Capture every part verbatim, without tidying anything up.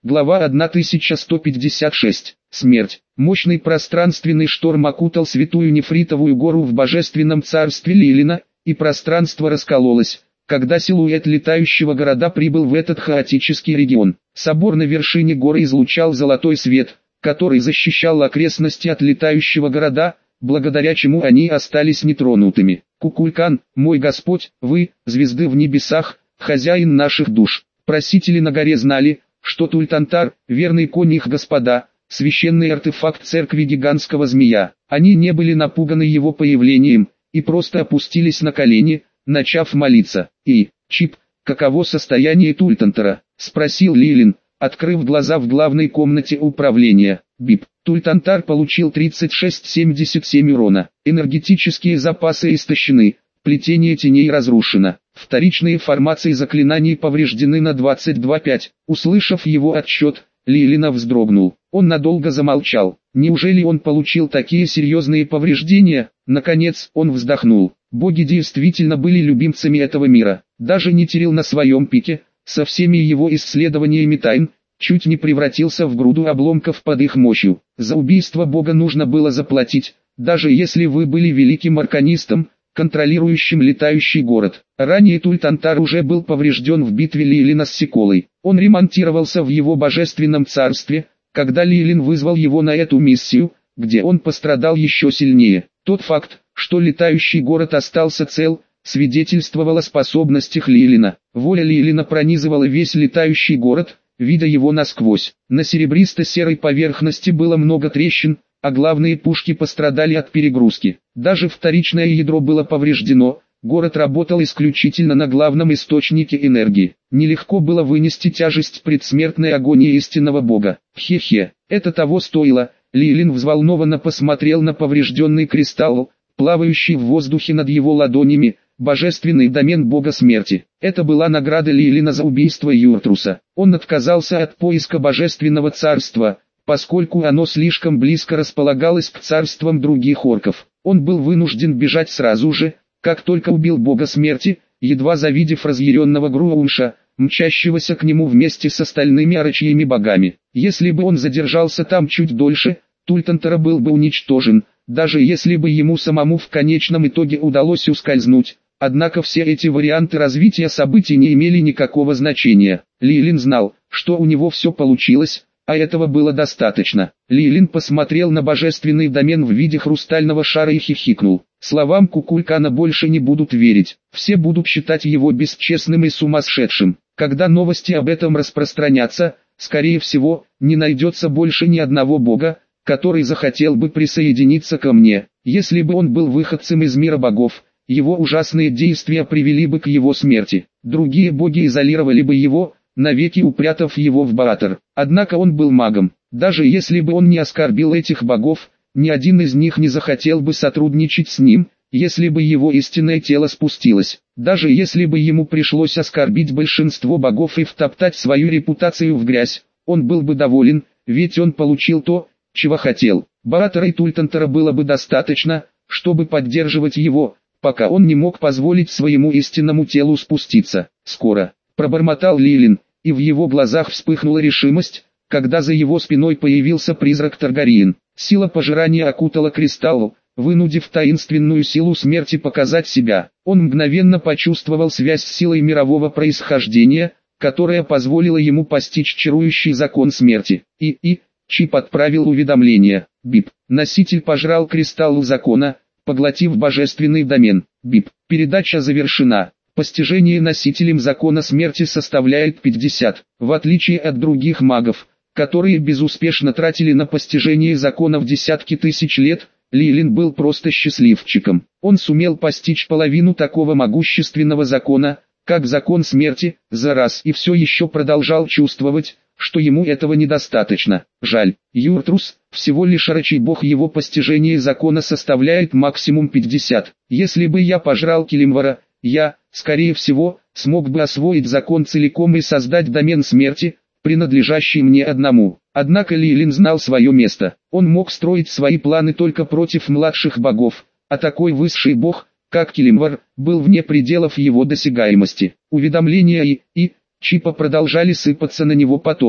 Глава тысяча сто пятьдесят шесть. Смерть. Мощный пространственный шторм окутал святую нефритовую гору в божественном царстве Лилина, и пространство раскололось, когда силуэт летающего города прибыл в этот хаотический регион. Собор на вершине горы излучал золотой свет, который защищал окрестности от летающего города, благодаря чему они остались нетронутыми. Кукулкан, мой Господь, вы, звезды в небесах, хозяин наших душ. Просители на горе знали, что Тультантар, верный конь их господа, священный артефакт церкви гигантского змея. Они не были напуганы его появлением, и просто опустились на колени, начав молиться. «И, Чип, каково состояние Тультантара?» — спросил Лилин, открыв глаза в главной комнате управления. «Бип, Тультантар получил тридцать шесть целых семьдесят семь урона. Энергетические запасы истощены, плетение теней разрушено. Вторичные формации заклинаний повреждены на двадцать два целых пять десятых». Услышав его отчет, Лилина вздрогнул. Он надолго замолчал. Неужели он получил такие серьезные повреждения? Наконец, он вздохнул. Боги действительно были любимцами этого мира. Даже не Терил на своем пике, со всеми его исследованиями тайн, чуть не превратился в груду обломков под их мощью. За убийство Бога нужно было заплатить, даже если вы были великим арканистом, контролирующим летающий город. Ранее Тультантар уже был поврежден в битве Лилина с Секолой. Он ремонтировался в его божественном царстве, когда Лилин вызвал его на эту миссию, где он пострадал еще сильнее. Тот факт, что летающий город остался цел, свидетельствовал о способностях Лилина. Воля Лилина пронизывала весь летающий город, видя его насквозь. На серебристо-серой поверхности было много трещин, а главные пушки пострадали от перегрузки. Даже вторичное ядро было повреждено, город работал исключительно на главном источнике энергии. Нелегко было вынести тяжесть предсмертной агонии истинного бога. Хе-хе, это того стоило. Лилин взволнованно посмотрел на поврежденный кристалл, плавающий в воздухе над его ладонями, божественный домен бога смерти. Это была награда Лилина за убийство Юртруса. Он отказался от поиска божественного царства, поскольку оно слишком близко располагалось к царствам других орков. Он был вынужден бежать сразу же, как только убил бога смерти, едва завидев разъяренного Груунша, мчащегося к нему вместе с остальными орочьими богами. Если бы он задержался там чуть дольше, Тультантара был бы уничтожен, даже если бы ему самому в конечном итоге удалось ускользнуть. Однако все эти варианты развития событий не имели никакого значения. Лилин знал, что у него все получилось, а этого было достаточно. Лилин посмотрел на божественный домен в виде хрустального шара и хихикнул. Словам Кукулкана больше не будут верить. Все будут считать его бесчестным и сумасшедшим. Когда новости об этом распространятся, скорее всего, не найдется больше ни одного бога, который захотел бы присоединиться ко мне. Если бы он был выходцем из мира богов, его ужасные действия привели бы к его смерти. Другие боги изолировали бы его, навеки упрятав его в Баатар. Однако он был магом. Даже если бы он не оскорбил этих богов, ни один из них не захотел бы сотрудничать с ним, если бы его истинное тело спустилось. Даже если бы ему пришлось оскорбить большинство богов и втоптать свою репутацию в грязь, он был бы доволен, ведь он получил то, чего хотел. Баатара и Тультантара было бы достаточно, чтобы поддерживать его, пока он не мог позволить своему истинному телу спуститься. Скоро, пробормотал Лилин, и в его глазах вспыхнула решимость, когда за его спиной появился призрак Таргариен. Сила пожирания окутала кристалл, вынудив таинственную силу смерти показать себя. Он мгновенно почувствовал связь с силой мирового происхождения, которая позволила ему постичь чарующий закон смерти. И, и, Чип отправил уведомление. Бип. Носитель пожрал кристалл закона, поглотив божественный домен. Бип. Передача завершена. Постижение носителем закона смерти составляет пятьдесят. В отличие от других магов, которые безуспешно тратили на постижение законов десятки тысяч лет, Лилин был просто счастливчиком. Он сумел постичь половину такого могущественного закона, как закон смерти, за раз, и все еще продолжал чувствовать, что ему этого недостаточно. Жаль, Юртрус, всего лишь орочий бог, его постижение закона составляет максимум пятьдесят. Если бы я пожрал Килимвара, я, скорее всего, смог бы освоить закон целиком и создать домен смерти, принадлежащий мне одному. Однако Лилин знал свое место. Он мог строить свои планы только против младших богов, а такой высший бог, как Килимвар, был вне пределов его досягаемости. Уведомления и, и, Чипа продолжали сыпаться на него потоком.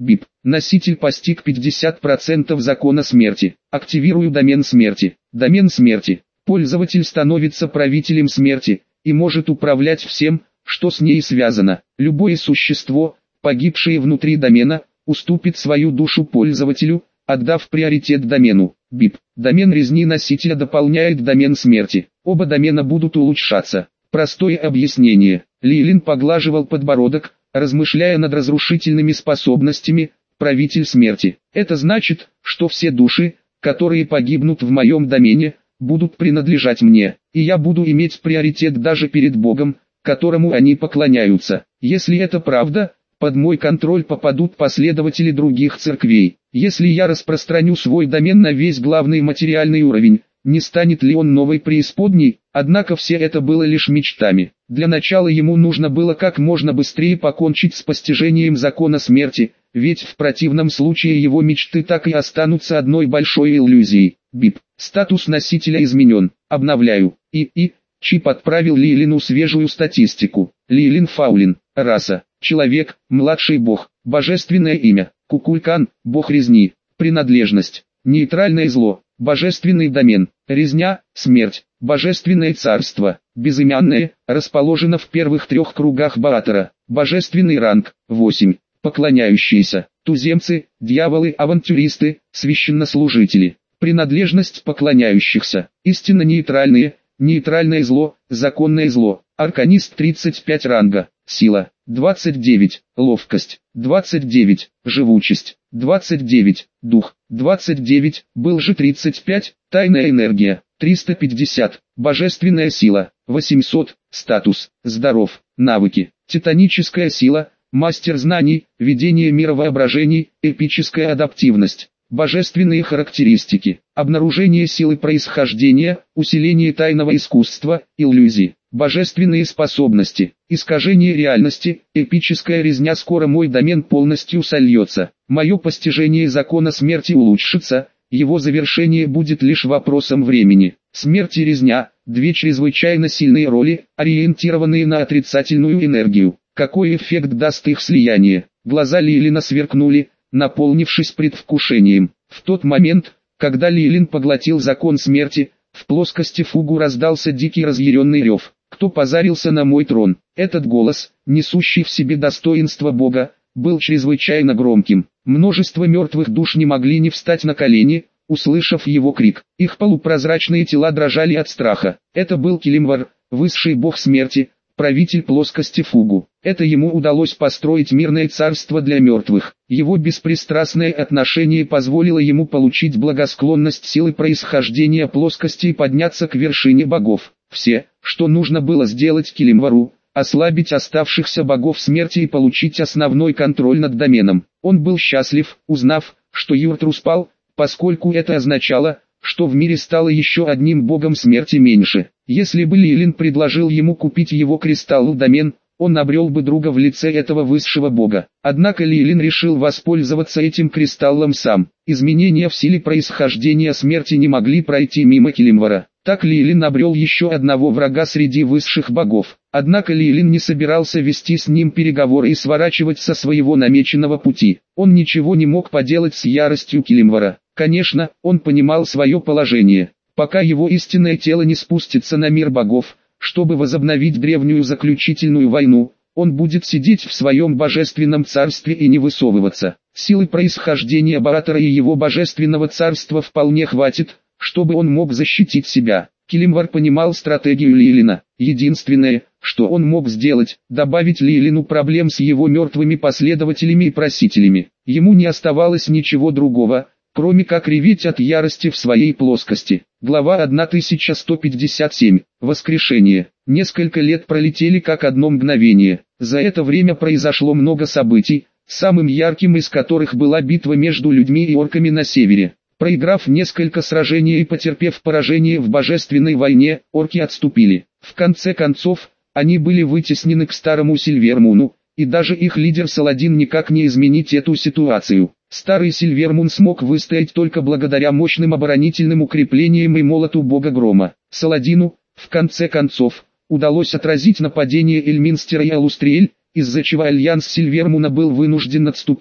Бип. Носитель постиг пятьдесят процентов закона смерти. Активирую домен смерти. Домен смерти. Пользователь становится правителем смерти и может управлять всем, что с ней связано. Любое существо, погибшее внутри домена, уступит свою душу пользователю, отдав приоритет домену. Бип. Домен резни носителя дополняет домен смерти. Оба домена будут улучшаться. Простое объяснение. Лилин поглаживал подбородок, размышляя над разрушительными способностями, правитель смерти. Это значит, что все души, которые погибнут в моем домене, будут принадлежать мне, и я буду иметь приоритет даже перед Богом, которому они поклоняются. Если это правда, под мой контроль попадут последователи других церквей. Если я распространю свой домен на весь главный материальный уровень, не станет ли он новой преисподней? Однако все это было лишь мечтами. Для начала ему нужно было как можно быстрее покончить с постижением закона смерти, ведь в противном случае его мечты так и останутся одной большой иллюзией. Бип. Статус носителя изменен. Обновляю. И, и, чип отправил Лилину свежую статистику. Лилин Фаулин. Раса. Человек, младший бог. Божественное имя. Кукулькан, бог резни. Принадлежность. Нейтральное зло. Божественный домен. Резня, смерть. Божественное царство. Безымянное, расположено в первых трех кругах Баатара. Божественный ранг. восемь. Поклоняющиеся. Туземцы, дьяволы, авантюристы, священнослужители. Принадлежность поклоняющихся. Истинно нейтральные. Нейтральное зло, законное зло. Арканист тридцать пять ранга. Сила. двадцать девять. Ловкость. двадцать девять. Живучесть. двадцать девять. Дух. двадцать девять. Был же тридцать пять. Тайная энергия. триста пятьдесят. Божественная сила. восемьсот. Статус. Здоров. Навыки. Титаническая сила. Мастер знаний. Ведение мировоображений. Эпическая адаптивность. Божественные характеристики. Обнаружение силы происхождения, усиление тайного искусства, иллюзий. Божественные способности. Искажение реальности, эпическая резня. Скоро мой домен полностью сольется. Мое постижение закона смерти улучшится, его завершение будет лишь вопросом времени. Смерть и резня – две чрезвычайно сильные роли, ориентированные на отрицательную энергию. Какой эффект даст их слияние? Глаза Лилина сверкнули, наполнившись предвкушением. В тот момент, когда Лилин поглотил закон смерти, в плоскости Фугу раздался дикий разъяренный рев. Кто позарился на мой трон? Этот голос, несущий в себе достоинство Бога, был чрезвычайно громким. Множество мертвых душ не могли не встать на колени, услышав его крик. Их полупрозрачные тела дрожали от страха. Это был Килимвар, высший бог смерти, правитель плоскости Фугу. Это ему удалось построить мирное царство для мертвых. Его беспристрастное отношение позволило ему получить благосклонность силы происхождения плоскости и подняться к вершине богов. Все, что нужно было сделать Килимвару, ослабить оставшихся богов смерти и получить основной контроль над доменом. Он был счастлив, узнав, что Юртру спал, поскольку это означало, что в мире стало еще одним богом смерти меньше. Если бы Лилин предложил ему купить его кристалл-домен, он обрел бы друга в лице этого высшего бога. Однако Лилин решил воспользоваться этим кристаллом сам. Изменения в силе происхождения смерти не могли пройти мимо Килимвара. Так Лилин обрел еще одного врага среди высших богов. Однако Лилин не собирался вести с ним переговоры и сворачивать со своего намеченного пути. Он ничего не мог поделать с яростью Килимвара. Конечно, он понимал свое положение. Пока его истинное тело не спустится на мир богов, чтобы возобновить древнюю заключительную войну, он будет сидеть в своем божественном царстве и не высовываться. Силы происхождения Баатара и его божественного царства вполне хватит, чтобы он мог защитить себя. Килимвар понимал стратегию Лилина. Единственное, что он мог сделать, добавить Лилину проблем с его мертвыми последователями и просителями. Ему не оставалось ничего другого, кроме как реветь от ярости в своей плоскости. Глава тысяча сто пятьдесят семь. Воскрешение. Несколько лет пролетели как одно мгновение. За это время произошло много событий, самым ярким из которых была битва между людьми и орками на севере. Проиграв несколько сражений и потерпев поражение в божественной войне, орки отступили. В конце концов, они были вытеснены к старому Сильвермуну, и даже их лидер Саладин никак не изменить эту ситуацию. Старый Сильвермун смог выстоять только благодаря мощным оборонительным укреплениям и молоту бога грома. Саладину, в конце концов, удалось отразить нападение Эльминстера и Алустриэль, из-за чего альянс Сильвермуна был вынужден отступить,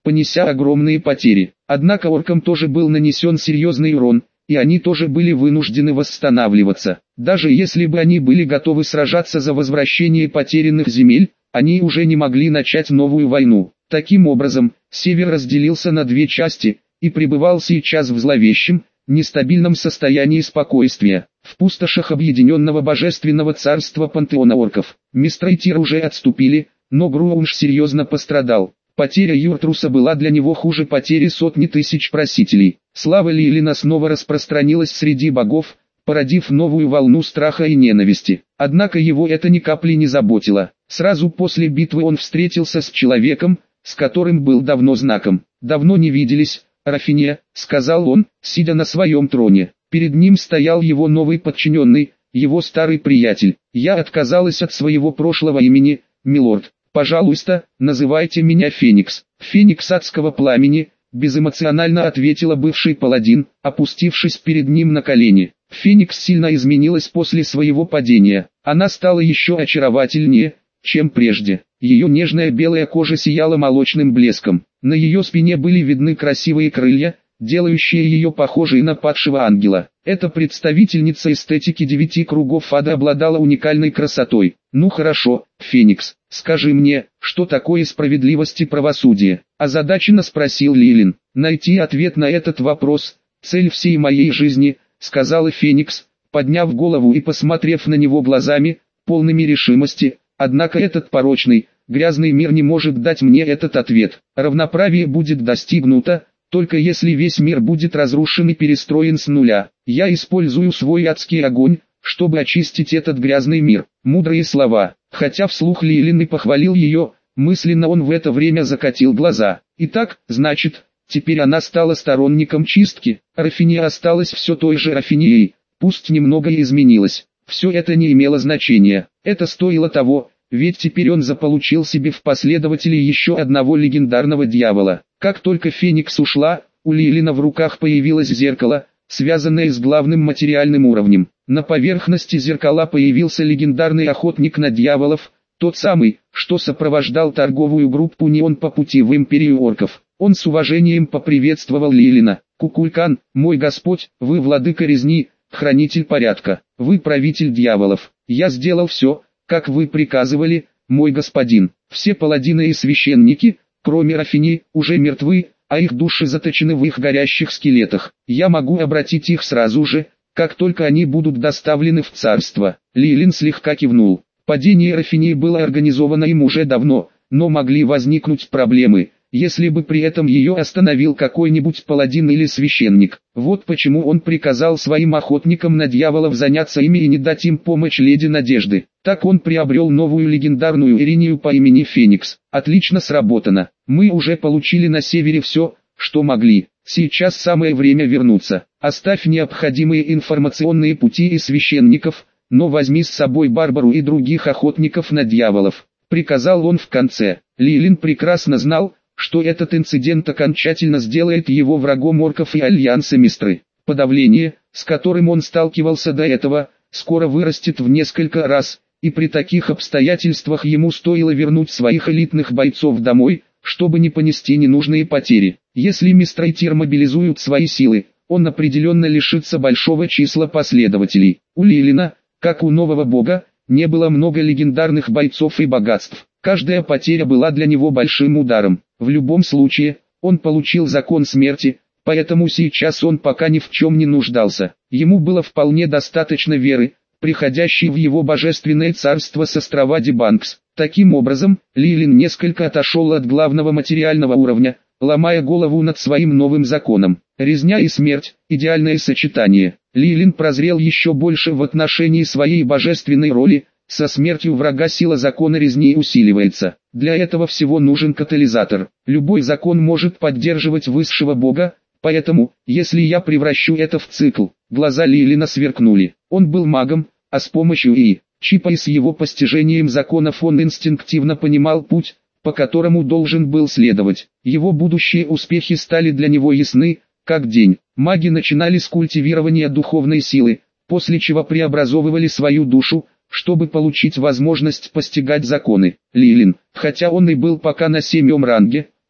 понеся огромные потери. Однако оркам тоже был нанесен серьезный урон, и они тоже были вынуждены восстанавливаться. Даже если бы они были готовы сражаться за возвращение потерянных земель, они уже не могли начать новую войну. Таким образом, север разделился на две части, и пребывал сейчас в зловещем, нестабильном состоянии спокойствия. В пустошах объединенного божественного царства пантеона орков, Мистрайтир уже отступили, но Груунж серьезно пострадал. Потеря Юртруса была для него хуже потери сотни тысяч просителей. Слава Лилина снова распространилась среди богов, породив новую волну страха и ненависти. Однако его это ни капли не заботило. Сразу после битвы он встретился с человеком, с которым был давно знаком. «Давно не виделись, Рафиния», — сказал он, сидя на своем троне. Перед ним стоял его новый подчиненный, его старый приятель. «Я отказалась от своего прошлого имени, милорд. Пожалуйста, называйте меня Феникс». «Феникс адского пламени», — безэмоционально ответила бывший паладин, опустившись перед ним на колени. Феникс сильно изменилась после своего падения. Она стала еще очаровательнее, чем прежде. Ее нежная белая кожа сияла молочным блеском. На ее спине были видны красивые крылья, делающие ее похожей на падшего ангела. Эта представительница эстетики девяти кругов ада обладала уникальной красотой. «Ну хорошо, Феникс, скажи мне, что такое справедливость и правосудие?» озадаченно спросил Лилин. «Найти ответ на этот вопрос – цель всей моей жизни», – сказала Феникс, подняв голову и посмотрев на него глазами, полными решимости. «Однако этот порочный, грязный мир не может дать мне этот ответ. Равноправие будет достигнуто, только если весь мир будет разрушен и перестроен с нуля. Я использую свой адский огонь, чтобы очистить этот грязный мир». Мудрые слова. Хотя вслух Лилин и похвалил ее, мысленно он в это время закатил глаза. Итак, значит, теперь она стала сторонником чистки. Рафиния осталась все той же Рафинией, пусть немного и изменилась. Все это не имело значения. Это стоило того, ведь теперь он заполучил себе в последователи еще одного легендарного дьявола. Как только Феникс ушла, у Лилина в руках появилось зеркало, связанное с главным материальным уровнем. На поверхности зеркала появился легендарный охотник на дьяволов, тот самый, что сопровождал торговую группу Неон по пути в империю орков. Он с уважением поприветствовал Лилина. «Кукулькан, мой господь, вы владыка резни, хранитель порядка, вы правитель дьяволов. Я сделал все, как вы приказывали, мой господин. Все паладины и священники, кроме Рафини, уже мертвы, а их души заточены в их горящих скелетах. Я могу обратить их сразу же, как только они будут доставлены в царство». Лилин слегка кивнул. Падение Рафини было организовано им уже давно, но могли возникнуть проблемы, если бы при этом ее остановил какой-нибудь паладин или священник. Вот почему он приказал своим охотникам на дьяволов заняться ими и не дать им помощь леди Надежды. Так он приобрел новую легендарную Иринию по имени Феникс. Отлично сработано. Мы уже получили на севере все, что могли. Сейчас самое время вернуться. Оставь необходимые информационные пути и священников, но возьми с собой Барбару и других охотников на дьяволов. Приказал он в конце. Лилин прекрасно знал, что этот инцидент окончательно сделает его врагом орков и альянса Мистры. Подавление, с которым он сталкивался до этого, скоро вырастет в несколько раз, и при таких обстоятельствах ему стоило вернуть своих элитных бойцов домой, чтобы не понести ненужные потери. Если Мистрайтир мобилизуют свои силы, он определенно лишится большого числа последователей. У Лилина, как у нового бога, не было много легендарных бойцов и богатств. Каждая потеря была для него большим ударом. В любом случае, он получил закон смерти, поэтому сейчас он пока ни в чем не нуждался. Ему было вполне достаточно веры, приходящей в его божественное царство с острова Дебанкс. Таким образом, Лилин несколько отошел от главного материального уровня, ломая голову над своим новым законом. Резня и смерть – идеальное сочетание. Лилин прозрел еще больше в отношении своей божественной роли. Со смертью врага сила закона резни усиливается. Для этого всего нужен катализатор. Любой закон может поддерживать высшего бога, поэтому, если я превращу это в цикл, глаза Лилина сверкнули. Он был магом, а с помощью И. Чипа и с его постижением законов он инстинктивно понимал путь, по которому должен был следовать. Его будущие успехи стали для него ясны, как день. Маги начинали с культивирования духовной силы, после чего преобразовывали свою душу, чтобы получить возможность постигать законы. Лилин, хотя он и был пока на седьмом ранге,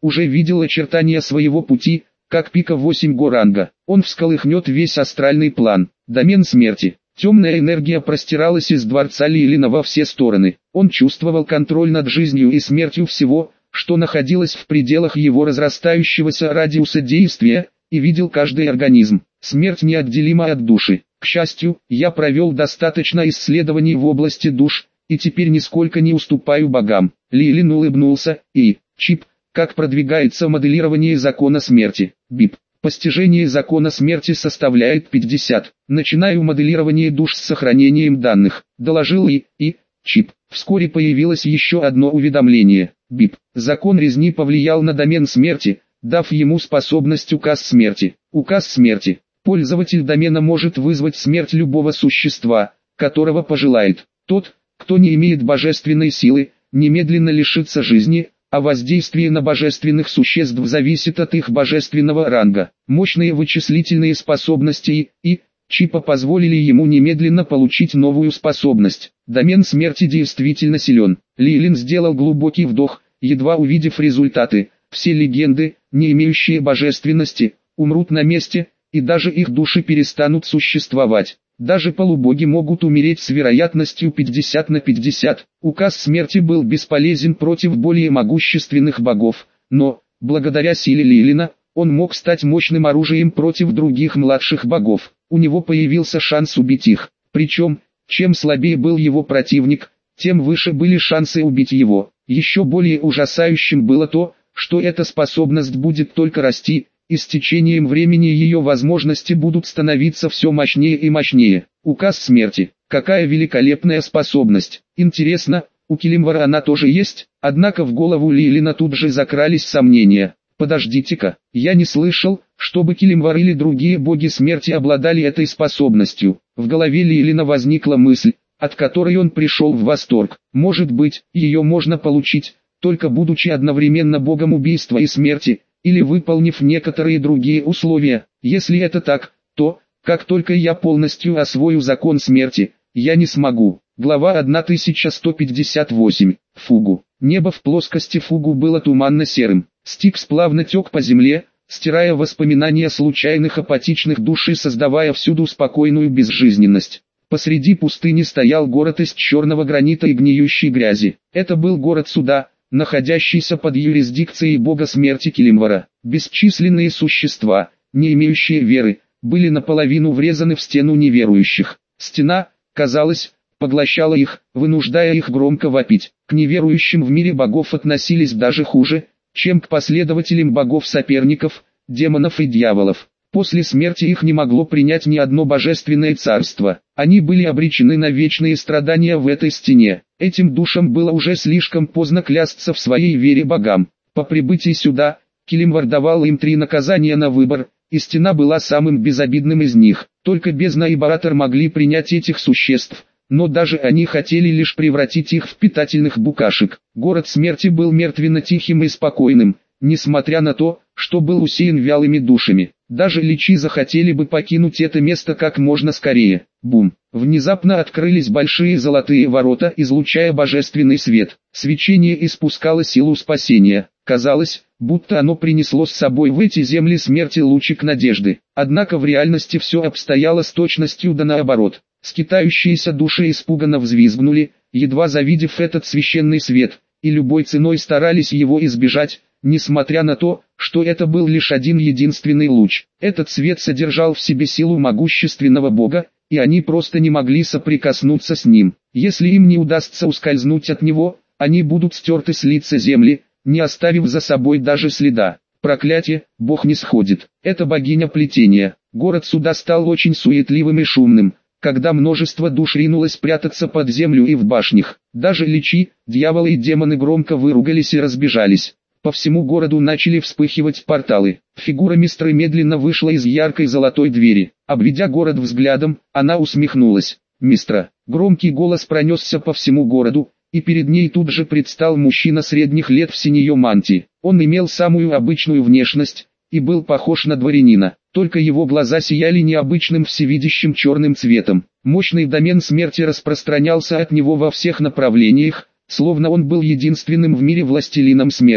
уже видел очертания своего пути, как пика восемь горанга. Он всколыхнет весь астральный план. Домен смерти. Темная энергия простиралась из дворца Лилина во все стороны. Он чувствовал контроль над жизнью и смертью всего, что находилось в пределах его разрастающегося радиуса действия, и видел каждый организм. Смерть неотделима от души. К счастью, я провел достаточно исследований в области душ, и теперь нисколько не уступаю богам. Лилин улыбнулся, и, Чип, как продвигается моделирование закона смерти? Бип. Постижение закона смерти составляет пятьдесят. Начинаю моделирование душ с сохранением данных. Доложил и, и, Чип. Вскоре появилось еще одно уведомление. Бип. Закон резни повлиял на домен смерти, дав ему способность указ смерти. Указ смерти. Пользователь домена может вызвать смерть любого существа, которого пожелает. Тот, кто не имеет божественной силы, немедленно лишится жизни, а воздействие на божественных существ зависит от их божественного ранга. Мощные вычислительные способности и, Чипа позволили ему немедленно получить новую способность. Домен смерти действительно силен. Лилин сделал глубокий вдох, едва увидев результаты. Все легенды, не имеющие божественности, умрут на месте, и даже их души перестанут существовать. Даже полубоги могут умереть с вероятностью пятьдесят на пятьдесят. Указ смерти был бесполезен против более могущественных богов, но, благодаря силе Лилина, он мог стать мощным оружием против других младших богов. У него появился шанс убить их. Причем, чем слабее был его противник, тем выше были шансы убить его. Еще более ужасающим было то, что эта способность будет только расти, и с течением времени ее возможности будут становиться все мощнее и мощнее. Указ смерти. Какая великолепная способность. Интересно, у Килимвара она тоже есть? Однако в голову Лилина тут же закрались сомнения. Подождите-ка, я не слышал, чтобы Килимвар или другие боги смерти обладали этой способностью. В голове Лилина возникла мысль, от которой он пришел в восторг. Может быть, ее можно получить, только будучи одновременно богом убийства и смерти, или выполнив некоторые другие условия. Если это так, то, как только я полностью освою закон смерти, я не смогу. Глава тысяча сто пятьдесят восемь. Фугу. Небо в плоскости Фугу было туманно-серым. Стикс плавно тек по земле, стирая воспоминания случайных апатичных душ и создавая всюду спокойную безжизненность. Посреди пустыни стоял город из черного гранита и гниющей грязи. Это был город суда, находящийся под юрисдикцией бога смерти Килимвара. Бесчисленные существа, не имеющие веры, были наполовину врезаны в стену неверующих. Стена, казалось, поглощала их, вынуждая их громко вопить. К неверующим в мире богов относились даже хуже, чем к последователям богов-соперников, демонов и дьяволов. После смерти их не могло принять ни одно божественное царство. Они были обречены на вечные страдания в этой стене. Этим душам было уже слишком поздно клясться в своей вере богам. По прибытии сюда, Килимвар давал им три наказания на выбор, и стена была самым безобидным из них. Только бездна и Баратор могли принять этих существ, но даже они хотели лишь превратить их в питательных букашек. Город смерти был мертвенно-тихим и спокойным, несмотря на то, что был усеян вялыми душами. Даже личи захотели бы покинуть это место как можно скорее. Бум! Внезапно открылись большие золотые ворота, излучая божественный свет. Свечение испускало силу спасения. Казалось, будто оно принесло с собой в эти земли смерти лучик надежды. Однако в реальности все обстояло с точностью да наоборот. Скитающиеся души испуганно взвизгнули, едва завидев этот священный свет, и любой ценой старались его избежать, несмотря на то, что это был лишь один единственный луч. Этот свет содержал в себе силу могущественного бога, и они просто не могли соприкоснуться с ним. Если им не удастся ускользнуть от него, они будут стерты с лица земли, не оставив за собой даже следа. Проклятие, бог не сходит. Это богиня плетения. Город суда стал очень суетливым и шумным, когда множество душ ринулось прятаться под землю и в башнях. Даже личи, дьяволы и демоны громко выругались и разбежались. По всему городу начали вспыхивать порталы. Фигура Мистры медленно вышла из яркой золотой двери. Обведя город взглядом, она усмехнулась. «Мистра!» Громкий голос пронесся по всему городу, и перед ней тут же предстал мужчина средних лет в синей мантии. Он имел самую обычную внешность, и был похож на дворянина, только его глаза сияли необычным всевидящим черным цветом. Мощный домен смерти распространялся от него во всех направлениях, словно он был единственным в мире властелином смерти.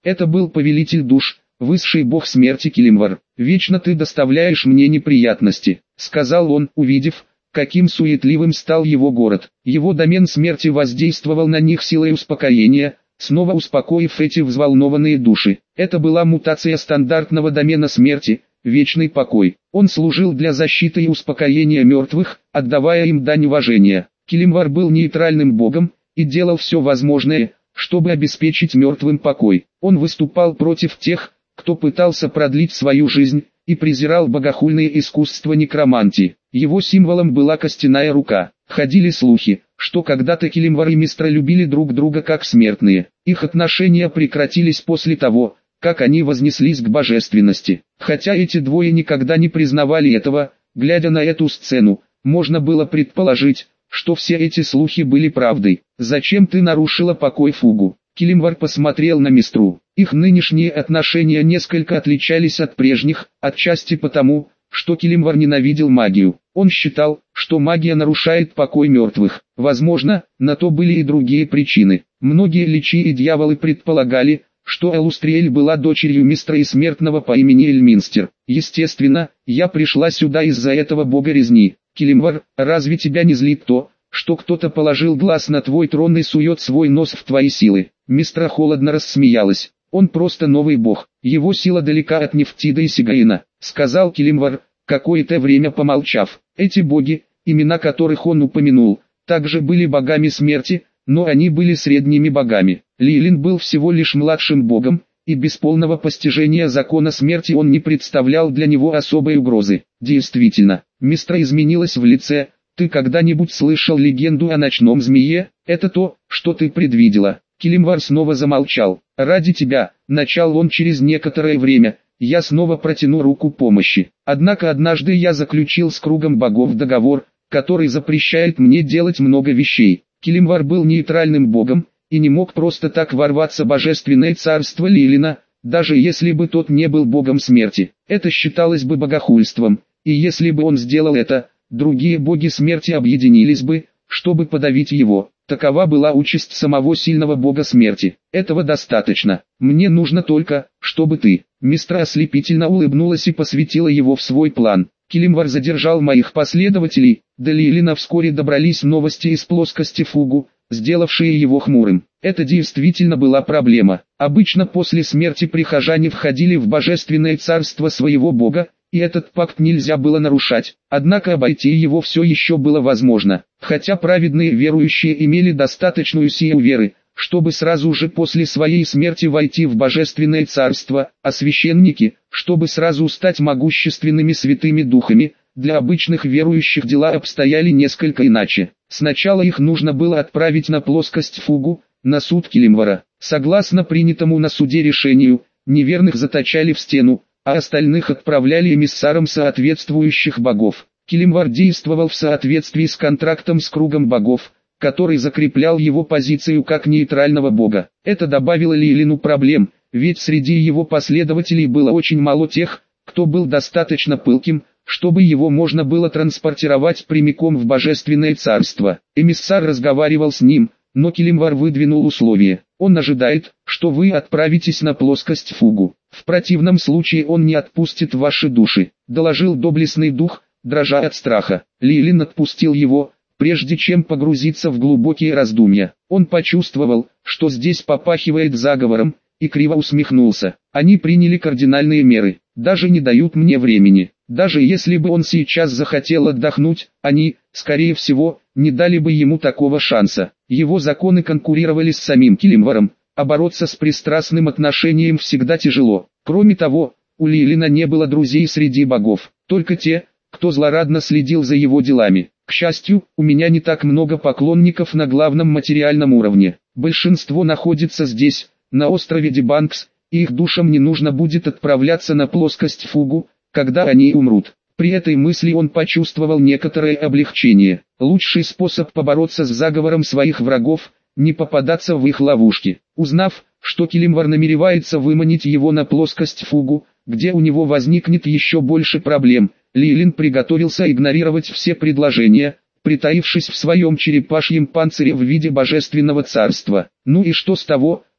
Это был повелитель душ, высший бог смерти Килимвар. «Вечно ты доставляешь мне неприятности», — сказал он, увидев, каким суетливым стал его город. Его домен смерти воздействовал на них силой успокоения, снова успокоив эти взволнованные души. Это была мутация стандартного домена смерти, вечный покой. Он служил для защиты и успокоения мертвых, отдавая им дань уважения. Килимвар был нейтральным богом и делал все возможное, чтобы обеспечить мертвым покой. Он выступал против тех, кто пытался продлить свою жизнь, и презирал богохульные искусства некромантии. Его символом была костяная рука. Ходили слухи, что когда-то Килимвар и Мистра любили друг друга как смертные. Их отношения прекратились после того, как они вознеслись к божественности. Хотя эти двое никогда не признавали этого, глядя на эту сцену, можно было предположить, что все эти слухи были правдой. «Зачем ты нарушила покой Фугу?» Килимвар посмотрел на Мистру. Их нынешние отношения несколько отличались от прежних, отчасти потому, что Килимвар ненавидел магию. Он считал, что магия нарушает покой мертвых. Возможно, на то были и другие причины. Многие личи и дьяволы предполагали, что Элустриэль была дочерью Мистра и смертного по имени Эльминстер. Естественно, я пришла сюда из-за этого бога резни. Килимвар, разве тебя не злит то, что кто-то положил глаз на твой трон и сует свой нос в твои силы? Мистра холодно рассмеялась. Он просто новый бог, его сила далека от Нефтида и Сигаина, сказал Килимвар, какое-то время помолчав. Эти боги, имена которых он упомянул, также были богами смерти, но они были средними богами. Лилин был всего лишь младшим богом, и без полного постижения закона смерти он не представлял для него особой угрозы. Действительно, Мистра изменилась в лице. Ты когда-нибудь слышал легенду о ночном змее? Это то, что ты предвидела. Килимвар снова замолчал. «Ради тебя», — начал он через некоторое время, — «я снова протяну руку помощи. Однако однажды я заключил с кругом богов договор, который запрещает мне делать много вещей». Килимвар был нейтральным богом, и не мог просто так ворваться в божественное царство Лилина, даже если бы тот не был богом смерти. Это считалось бы богохульством, и если бы он сделал это, другие боги смерти объединились бы, чтобы подавить его. Такова была участь самого сильного бога смерти. Этого достаточно. Мне нужно только, чтобы ты. Мистра ослепительно улыбнулась и посвятила его в свой план. Килимвар задержал моих последователей. До Лилина вскоре добрались новости из плоскости Фугу, сделавшие его хмурым. Это действительно была проблема. Обычно после смерти прихожане входили в божественное царство своего бога, и этот пакт нельзя было нарушать. Однако обойти его все еще было возможно. Хотя праведные верующие имели достаточную силу веры, чтобы сразу же после своей смерти войти в божественное царство, а священники, чтобы сразу стать могущественными святыми духами, для обычных верующих дела обстояли несколько иначе. Сначала их нужно было отправить на плоскость Фугу, на суд Килимвара. Согласно принятому на суде решению, неверных заточали в стену, а остальных отправляли эмиссарам соответствующих богов. Килимвар действовал в соответствии с контрактом с кругом богов, который закреплял его позицию как нейтрального бога. Это добавило Лилину проблем, ведь среди его последователей было очень мало тех, кто был достаточно пылким, чтобы его можно было транспортировать прямиком в божественное царство. Эмиссар разговаривал с ним, но Килимвар выдвинул условие. Он ожидает, что вы отправитесь на плоскость Фугу. В противном случае он не отпустит ваши души, доложил доблестный дух, дрожа от страха. Лилин отпустил его, прежде чем погрузиться в глубокие раздумья. Он почувствовал, что здесь попахивает заговором, и криво усмехнулся. Они приняли кардинальные меры, даже не дают мне времени. Даже если бы он сейчас захотел отдохнуть, они, скорее всего, не дали бы ему такого шанса. Его законы конкурировали с самим Килимваром, а бороться с пристрастным отношением всегда тяжело. Кроме того, у Лилина не было друзей среди богов, только те, кто злорадно следил за его делами. К счастью, у меня не так много поклонников на главном материальном уровне. Большинство находится здесь, на острове Дебанкс, и их душам не нужно будет отправляться на плоскость Фугу, когда они умрут. При этой мысли он почувствовал некоторое облегчение. Лучший способ побороться с заговором своих врагов – не попадаться в их ловушки. Узнав, что Килимвар намеревается выманить его на плоскость Фугу, где у него возникнет еще больше проблем, Лилин приготовился игнорировать все предложения, притаившись в своем черепашьем панцире в виде божественного царства. Ну и что с того,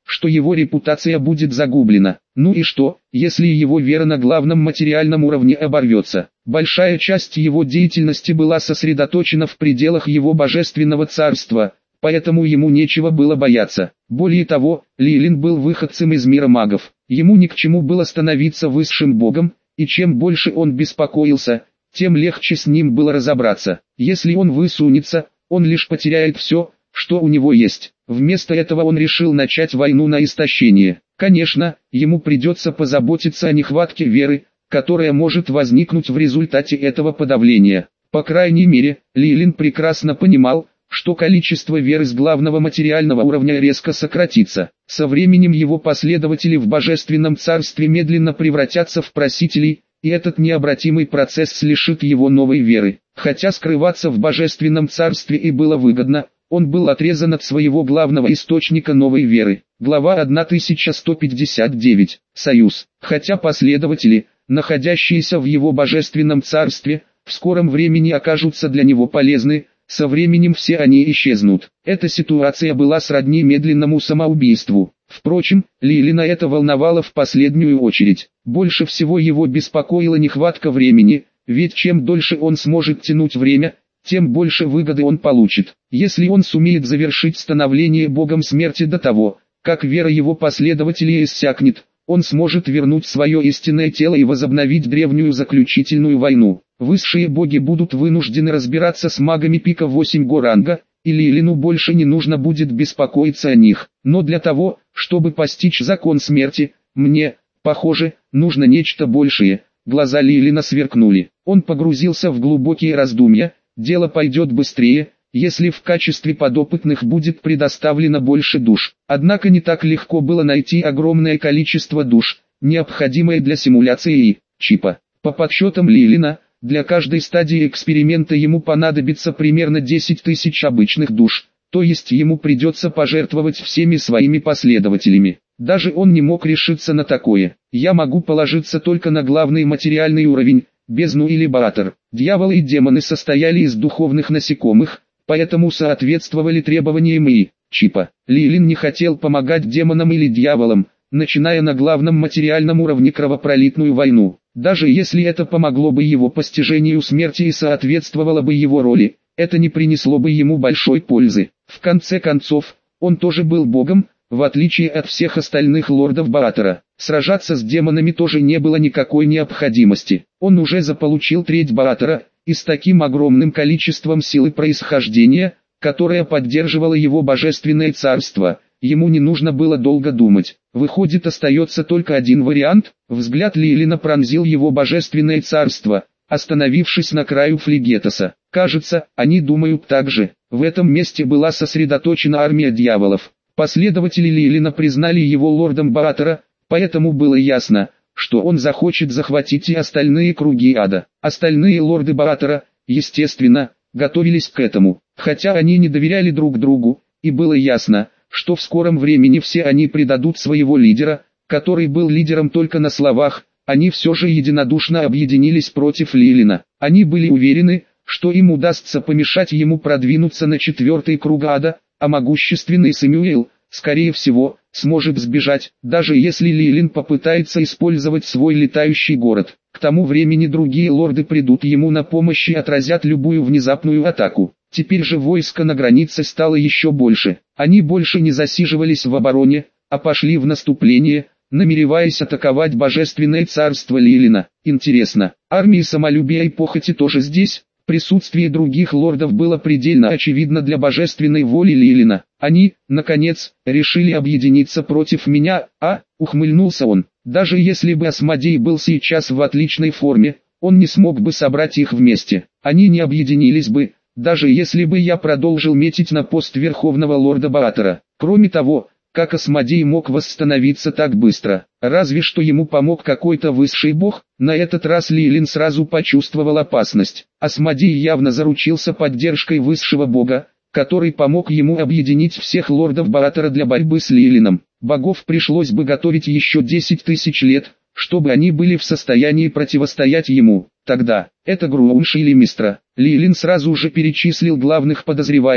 что его репутация будет загублена. Ну и что, если его вера на главном материальном уровне оборвется? Большая часть его деятельности была сосредоточена в пределах его божественного царства, поэтому ему нечего было бояться. Более того, Лилин был выходцем из мира магов. Ему ни к чему было становиться высшим богом, и чем больше он беспокоился, тем легче с ним было разобраться. Если он высунется, он лишь потеряет все, что у него есть. Вместо этого он решил начать войну на истощение. Конечно, ему придется позаботиться о нехватке веры, которая может возникнуть в результате этого подавления. По крайней мере, Лилин прекрасно понимал, что количество веры с главного материального уровня резко сократится. Со временем его последователи в божественном царстве медленно превратятся в просителей, и этот необратимый процесс лишит его новой веры. Хотя скрываться в божественном царстве и было выгодно, он был отрезан от своего главного источника новой веры. Глава тысяча сто пятьдесят девять. Союз. Хотя последователи, находящиеся в его божественном царстве, в скором времени окажутся для него полезны, со временем все они исчезнут. Эта ситуация была сродни медленному самоубийству. Впрочем, Лилина это волновало в последнюю очередь. Больше всего его беспокоила нехватка времени, ведь чем дольше он сможет тянуть время, тем больше выгоды он получит. Если он сумеет завершить становление богом смерти до того, как вера его последователей иссякнет, он сможет вернуть свое истинное тело и возобновить древнюю заключительную войну. Высшие боги будут вынуждены разбираться с магами пика восемь Горанга, и Лилину больше не нужно будет беспокоиться о них. Но для того, чтобы постичь закон смерти, мне, похоже, нужно нечто большее. Глаза Лилина сверкнули. Он погрузился в глубокие раздумья. Дело пойдет быстрее, если в качестве подопытных будет предоставлено больше душ. Однако не так легко было найти огромное количество душ, необходимое для симуляции чипа. По подсчетам Лилина, для каждой стадии эксперимента ему понадобится примерно десять тысяч обычных душ, то есть ему придется пожертвовать всеми своими последователями. Даже он не мог решиться на такое. Я могу положиться только на главный материальный уровень, бездну или Баатар. Дьяволы и демоны состояли из духовных насекомых, поэтому соответствовали требованиям и чипа. Лилин не хотел помогать демонам или дьяволам, начиная на главном материальном уровне кровопролитную войну. Даже если это помогло бы его постижению смерти и соответствовало бы его роли, это не принесло бы ему большой пользы. В конце концов, он тоже был богом, в отличие от всех остальных лордов Баатара. Сражаться с демонами тоже не было никакой необходимости. Он уже заполучил треть Баатара, и с таким огромным количеством силы происхождения, которая поддерживала его божественное царство, ему не нужно было долго думать. Выходит, остается только один вариант. Взгляд Лилина пронзил его божественное царство, остановившись на краю Флегетоса. Кажется, они думают так же. В этом месте была сосредоточена армия дьяволов. Последователи Лилина признали его лордом Баатара, поэтому было ясно, что он захочет захватить и остальные круги ада. Остальные лорды Баатара, естественно, готовились к этому, хотя они не доверяли друг другу, и было ясно, что в скором времени все они предадут своего лидера, который был лидером только на словах. Они все же единодушно объединились против Лилина. Они были уверены, что им удастся помешать ему продвинуться на четвертый круг ада, а могущественный Сэмюэл, скорее всего, сможет сбежать, даже если Лилин попытается использовать свой летающий город. К тому времени другие лорды придут ему на помощь и отразят любую внезапную атаку. Теперь же войско на границе стало еще больше. Они больше не засиживались в обороне, а пошли в наступление, намереваясь атаковать божественное царство Лилина. Интересно, армии самолюбия и похоти тоже здесь? Присутствие других лордов было предельно очевидно для божественной воли Лилина. Они, наконец, решили объединиться против меня, а, ухмыльнулся он. Даже если бы Асмодей был сейчас в отличной форме, он не смог бы собрать их вместе. Они не объединились бы, даже если бы я продолжил метить на пост Верховного Лорда Баатара. Кроме того, как Асмодей мог восстановиться так быстро? Разве что ему помог какой-то высший бог. На этот раз Лилин сразу почувствовал опасность. Асмодей явно заручился поддержкой высшего бога, который помог ему объединить всех лордов Баатара для борьбы с Лилином. Богов пришлось бы готовить еще десять тысяч лет, чтобы они были в состоянии противостоять ему. Тогда, это Груунш или Мистра. Лилин сразу же перечислил главных подозреваемых,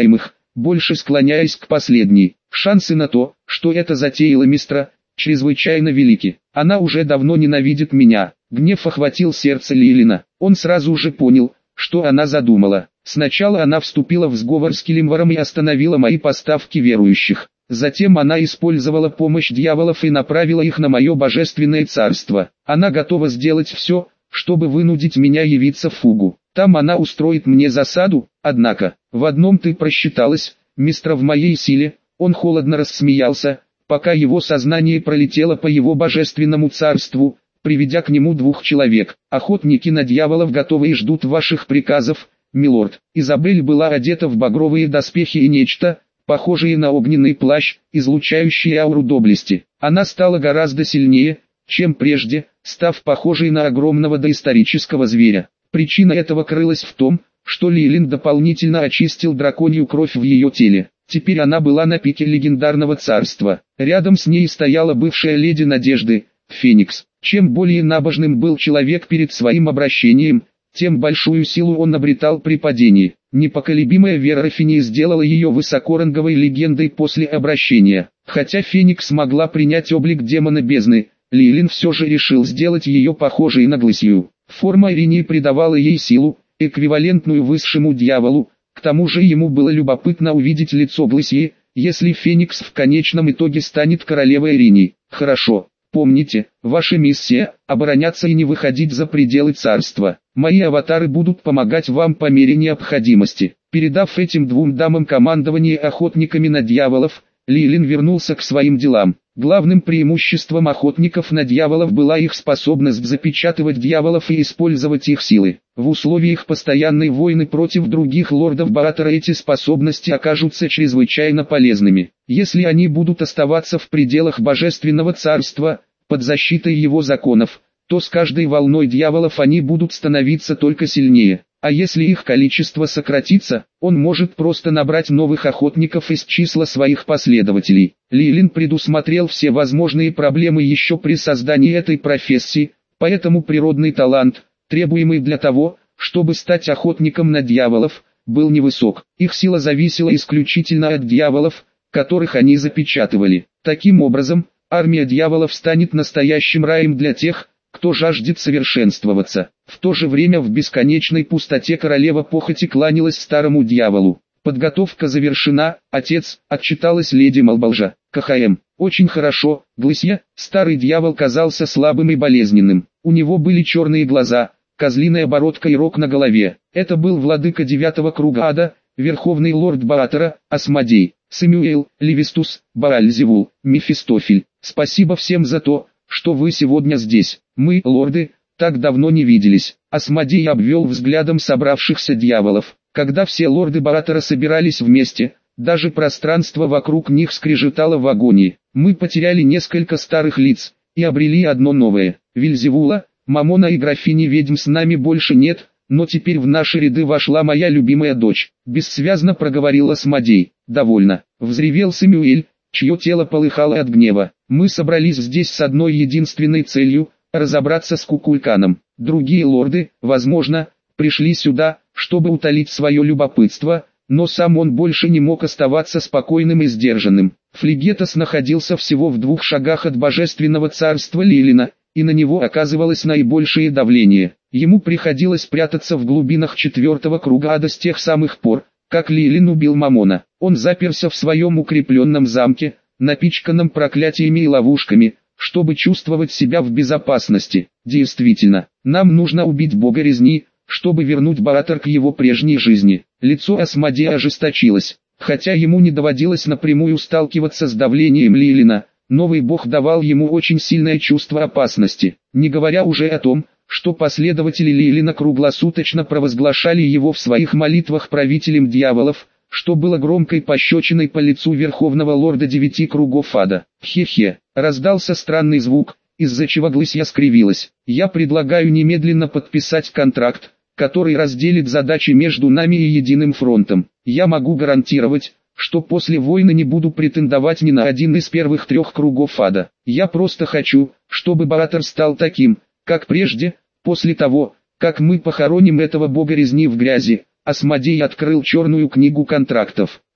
больше склоняясь к последней. Шансы на то, что это затеяла Мистра, чрезвычайно велики. Она уже давно ненавидит меня. Гнев охватил сердце Лилина. Он сразу же понял, что она задумала. Сначала она вступила в сговор с Килимваром и остановила мои поставки верующих. Затем она использовала помощь дьяволов и направила их на мое божественное царство. Она готова сделать все, чтобы вынудить меня явиться в Фугу. Там она устроит мне засаду, однако, в одном ты просчиталась, мистер, в моей силе. Он холодно рассмеялся, пока его сознание пролетело по его божественному царству, приведя к нему двух человек. Охотники на дьяволов готовы и ждут ваших приказов, милорд. Изабель была одета в багровые доспехи и нечто, похожее на огненный плащ, излучающий ауру доблести. Она стала гораздо сильнее, чем прежде, став похожей на огромного доисторического зверя. Причина этого крылась в том, что Лилин дополнительно очистил драконью кровь в ее теле. Теперь она была на пике легендарного царства. Рядом с ней стояла бывшая леди Надежды, Феникс. Чем более набожным был человек перед своим обращением, тем большую силу он обретал при падении. Непоколебимая вера Фини сделала ее высокоранговой легендой после обращения. Хотя Феникс смогла принять облик демона бездны, Лилин все же решил сделать ее похожей на Глысью. Форма Иринии придавала ей силу, эквивалентную высшему дьяволу. К тому же ему было любопытно увидеть лицо Глысьи, если Феникс в конечном итоге станет королевой Иринии. Хорошо. Помните, ваша миссия – обороняться и не выходить за пределы царства. Мои аватары будут помогать вам по мере необходимости. Передав этим двум дамам командование охотниками на дьяволов, Лилин вернулся к своим делам. Главным преимуществом охотников на дьяволов была их способность запечатывать дьяволов и использовать их силы. В условиях постоянной войны против других лордов Баатара эти способности окажутся чрезвычайно полезными. Если они будут оставаться в пределах Божественного Царства, под защитой его законов, то с каждой волной дьяволов они будут становиться только сильнее. А если их количество сократится, он может просто набрать новых охотников из числа своих последователей. Лилин предусмотрел все возможные проблемы еще при создании этой профессии, поэтому природный талант, требуемый для того, чтобы стать охотником на дьяволов, был невысок. Их сила зависела исключительно от дьяволов, которых они запечатывали. Таким образом, армия дьяволов станет настоящим раем для тех, кто жаждет совершенствоваться. В то же время в бесконечной пустоте королева похоти кланялась старому дьяволу. Подготовка завершена, отец, отчиталась леди Малбалжа. КХМ. Очень хорошо, Глысья. Старый дьявол казался слабым и болезненным. У него были черные глаза, козлиная бородка и рог на голове. Это был владыка девятого круга ада, верховный лорд Баатара, Асмодей, Сэмюэл, Левистус, Баальзевул, Мефистофель. Спасибо всем за то, что вы сегодня здесь. Мы, лорды, так давно не виделись. Асмодей обвел взглядом собравшихся дьяволов. Когда все лорды Баатара собирались вместе, даже пространство вокруг них скрежетало в агонии. Мы потеряли несколько старых лиц и обрели одно новое. Вильзевула, Мамона и графини ведьм с нами больше нет, но теперь в наши ряды вошла моя любимая дочь. Бессвязно проговорил Асмодей. Довольно. Взревел Сэмюэль, чье тело полыхало от гнева. Мы собрались здесь с одной единственной целью – разобраться с Кукульканом. Другие лорды, возможно, пришли сюда, чтобы утолить свое любопытство, но сам он больше не мог оставаться спокойным и сдержанным. Флегетос находился всего в двух шагах от божественного царства Лилина, и на него оказывалось наибольшее давление. Ему приходилось прятаться в глубинах четвертого круга ада с тех самых пор, как Лилин убил Мамона. Он заперся в своем укрепленном замке, напичканном проклятиями и ловушками, чтобы чувствовать себя в безопасности. Действительно, нам нужно убить бога резни, чтобы вернуть Баатар к его прежней жизни. Лицо Асмодея ожесточилось. Хотя ему не доводилось напрямую сталкиваться с давлением Лилина, новый бог давал ему очень сильное чувство опасности. Не говоря уже о том, что последователи Лилина круглосуточно провозглашали его в своих молитвах правителем дьяволов, что было громкой пощечиной по лицу верховного лорда девяти кругов ада. Хе-хе, раздался странный звук, из-за чего Глысья скривилась. Я предлагаю немедленно подписать контракт, который разделит задачи между нами и единым фронтом. Я могу гарантировать, что после войны не буду претендовать ни на один из первых трех кругов ада. Я просто хочу, чтобы Баатар стал таким, как прежде, после того, как мы похороним этого бога резни в грязи. Асмодей открыл черную книгу контрактов.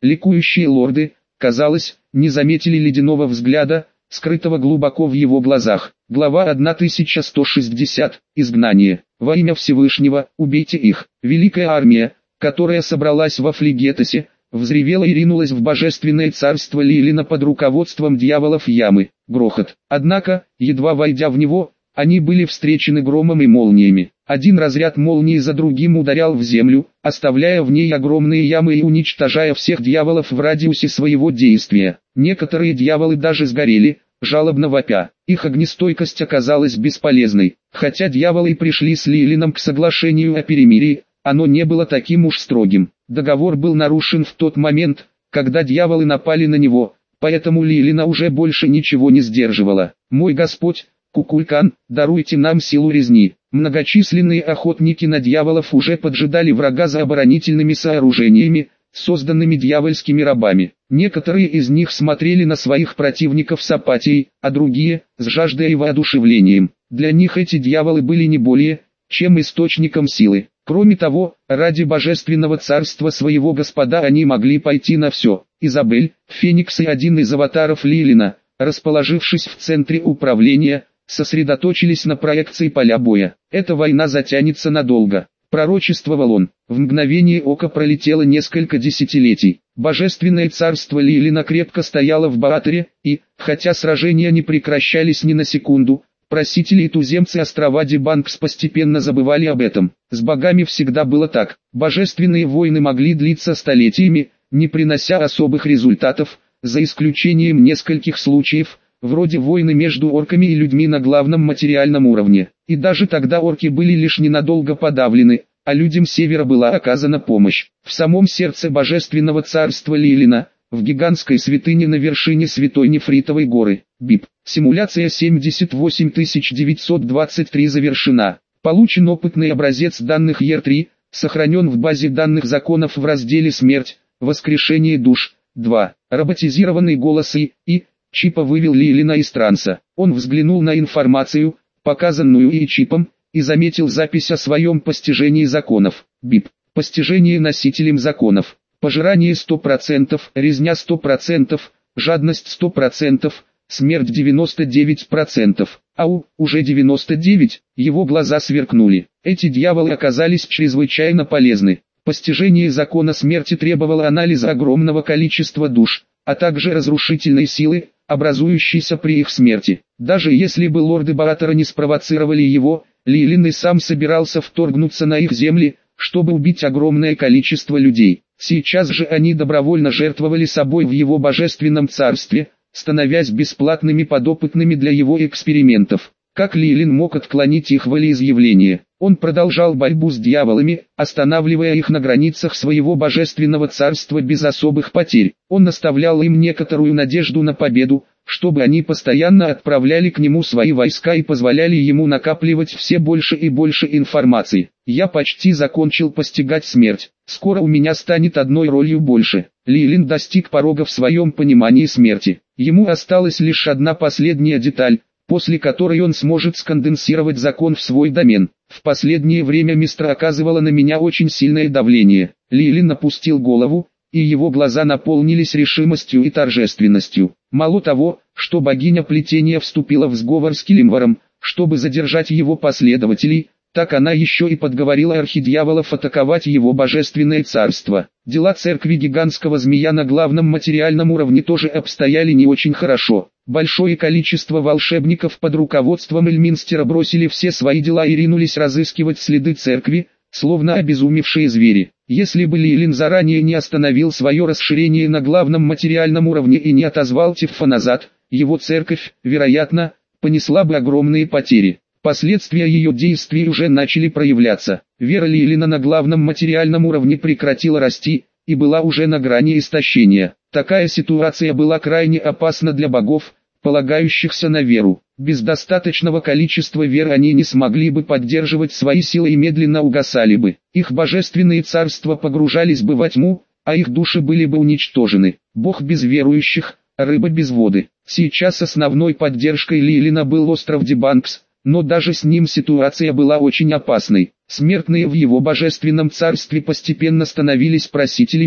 Ликующие лорды, казалось, не заметили ледяного взгляда, скрытого глубоко в его глазах. Глава тысяча сто шестьдесят. Изгнание. Во имя Всевышнего, убейте их. Великая армия, которая собралась во Флегетосе, взревела и ринулась в божественное царство Лилина под руководством дьяволов Ямы. Грохот. Однако, едва войдя в него, они были встречены громом и молниями. Один разряд молнии за другим ударял в землю, оставляя в ней огромные ямы и уничтожая всех дьяволов в радиусе своего действия. Некоторые дьяволы даже сгорели, жалобно вопя. Их огнестойкость оказалась бесполезной. Хотя дьяволы и пришли с Лилином к соглашению о перемирии, оно не было таким уж строгим. Договор был нарушен в тот момент, когда дьяволы напали на него, поэтому Лилина уже больше ничего не сдерживало. «Мой Господь, Кукулкан, даруйте нам силу резни». Многочисленные охотники на дьяволов уже поджидали врага за оборонительными сооружениями, созданными дьявольскими рабами. Некоторые из них смотрели на своих противников с апатией, а другие – с жаждой и воодушевлением. Для них эти дьяволы были не более, чем источником силы. Кроме того, ради божественного царства своего Господа они могли пойти на все. Изабель, Феникс и один из аватаров Лилина, расположившись в центре управления, сосредоточились на проекции поля боя. Эта война затянется надолго, пророчествовал он. В мгновение ока пролетело несколько десятилетий. Божественное царство Лилина крепко стояло в Баатере, и, хотя сражения не прекращались ни на секунду, просители и туземцы острова Дебанкс постепенно забывали об этом. С богами всегда было так. Божественные войны могли длиться столетиями, не принося особых результатов, за исключением нескольких случаев, вроде войны между орками и людьми на главном материальном уровне. И даже тогда орки были лишь ненадолго подавлены, а людям севера была оказана помощь. В самом сердце божественного царства Лилина, в гигантской святыне на вершине Святой Нефритовой горы, БИП, симуляция семьдесят восемь тысяч девятьсот двадцать три завершена. Получен опытный образец данных Е Р три, сохранен в базе данных законов в разделе «Смерть», «Воскрешение душ». два. Роботизированный голос И. И. Чипа вывел Лилина из транса. Он взглянул на информацию, показанную И. Чипом, и заметил запись о своем постижении законов. БИП. Постижение носителем законов. Пожирание сто процентов, резня сто процентов, жадность сто процентов, смерть девяносто девять процентов. Ау, уже девяносто девять, его глаза сверкнули. Эти дьяволы оказались чрезвычайно полезны. Постижение закона смерти требовало анализа огромного количества душ, а также разрушительной силы, образующейся при их смерти. Даже если бы лорды Баатара не спровоцировали его, Лилин и сам собирался вторгнуться на их земли, чтобы убить огромное количество людей. Сейчас же они добровольно жертвовали собой в его божественном царстве, становясь бесплатными подопытными для его экспериментов. Как Лилин мог отклонить их волеизъявление? Он продолжал борьбу с дьяволами, останавливая их на границах своего божественного царства без особых потерь. Он оставлял им некоторую надежду на победу, чтобы они постоянно отправляли к нему свои войска и позволяли ему накапливать все больше и больше информации. Я почти закончил постигать смерть. Скоро у меня станет одной ролью больше. Лилин достиг порога в своем понимании смерти. Ему осталась лишь одна последняя деталь, после которой он сможет сконденсировать закон в свой домен. В последнее время Мистра оказывала на меня очень сильное давление. Лилин опустил голову, и его глаза наполнились решимостью и торжественностью. Мало того, что богиня плетения вступила в сговор с Килимваром, чтобы задержать его последователей, так она еще и подговорила архидьяволов атаковать его божественное царство. Дела церкви гигантского змея на главном материальном уровне тоже обстояли не очень хорошо. Большое количество волшебников под руководством Эльминстера бросили все свои дела и ринулись разыскивать следы церкви, словно обезумевшие звери. Если бы Лилин заранее не остановил свое расширение на главном материальном уровне и не отозвал Тиффа назад, его церковь, вероятно, понесла бы огромные потери. Последствия ее действий уже начали проявляться. Вера Лилина на главном материальном уровне прекратила расти, и была уже на грани истощения. Такая ситуация была крайне опасна для богов, полагающихся на веру. Без достаточного количества веры они не смогли бы поддерживать свои силы и медленно угасали бы. Их божественные царства погружались бы во тьму, а их души были бы уничтожены. Бог без верующих, рыба без воды. Сейчас основной поддержкой Лилина был остров Дебанкс, но даже с ним ситуация была очень опасной. Смертные в его божественном царстве постепенно становились просителями,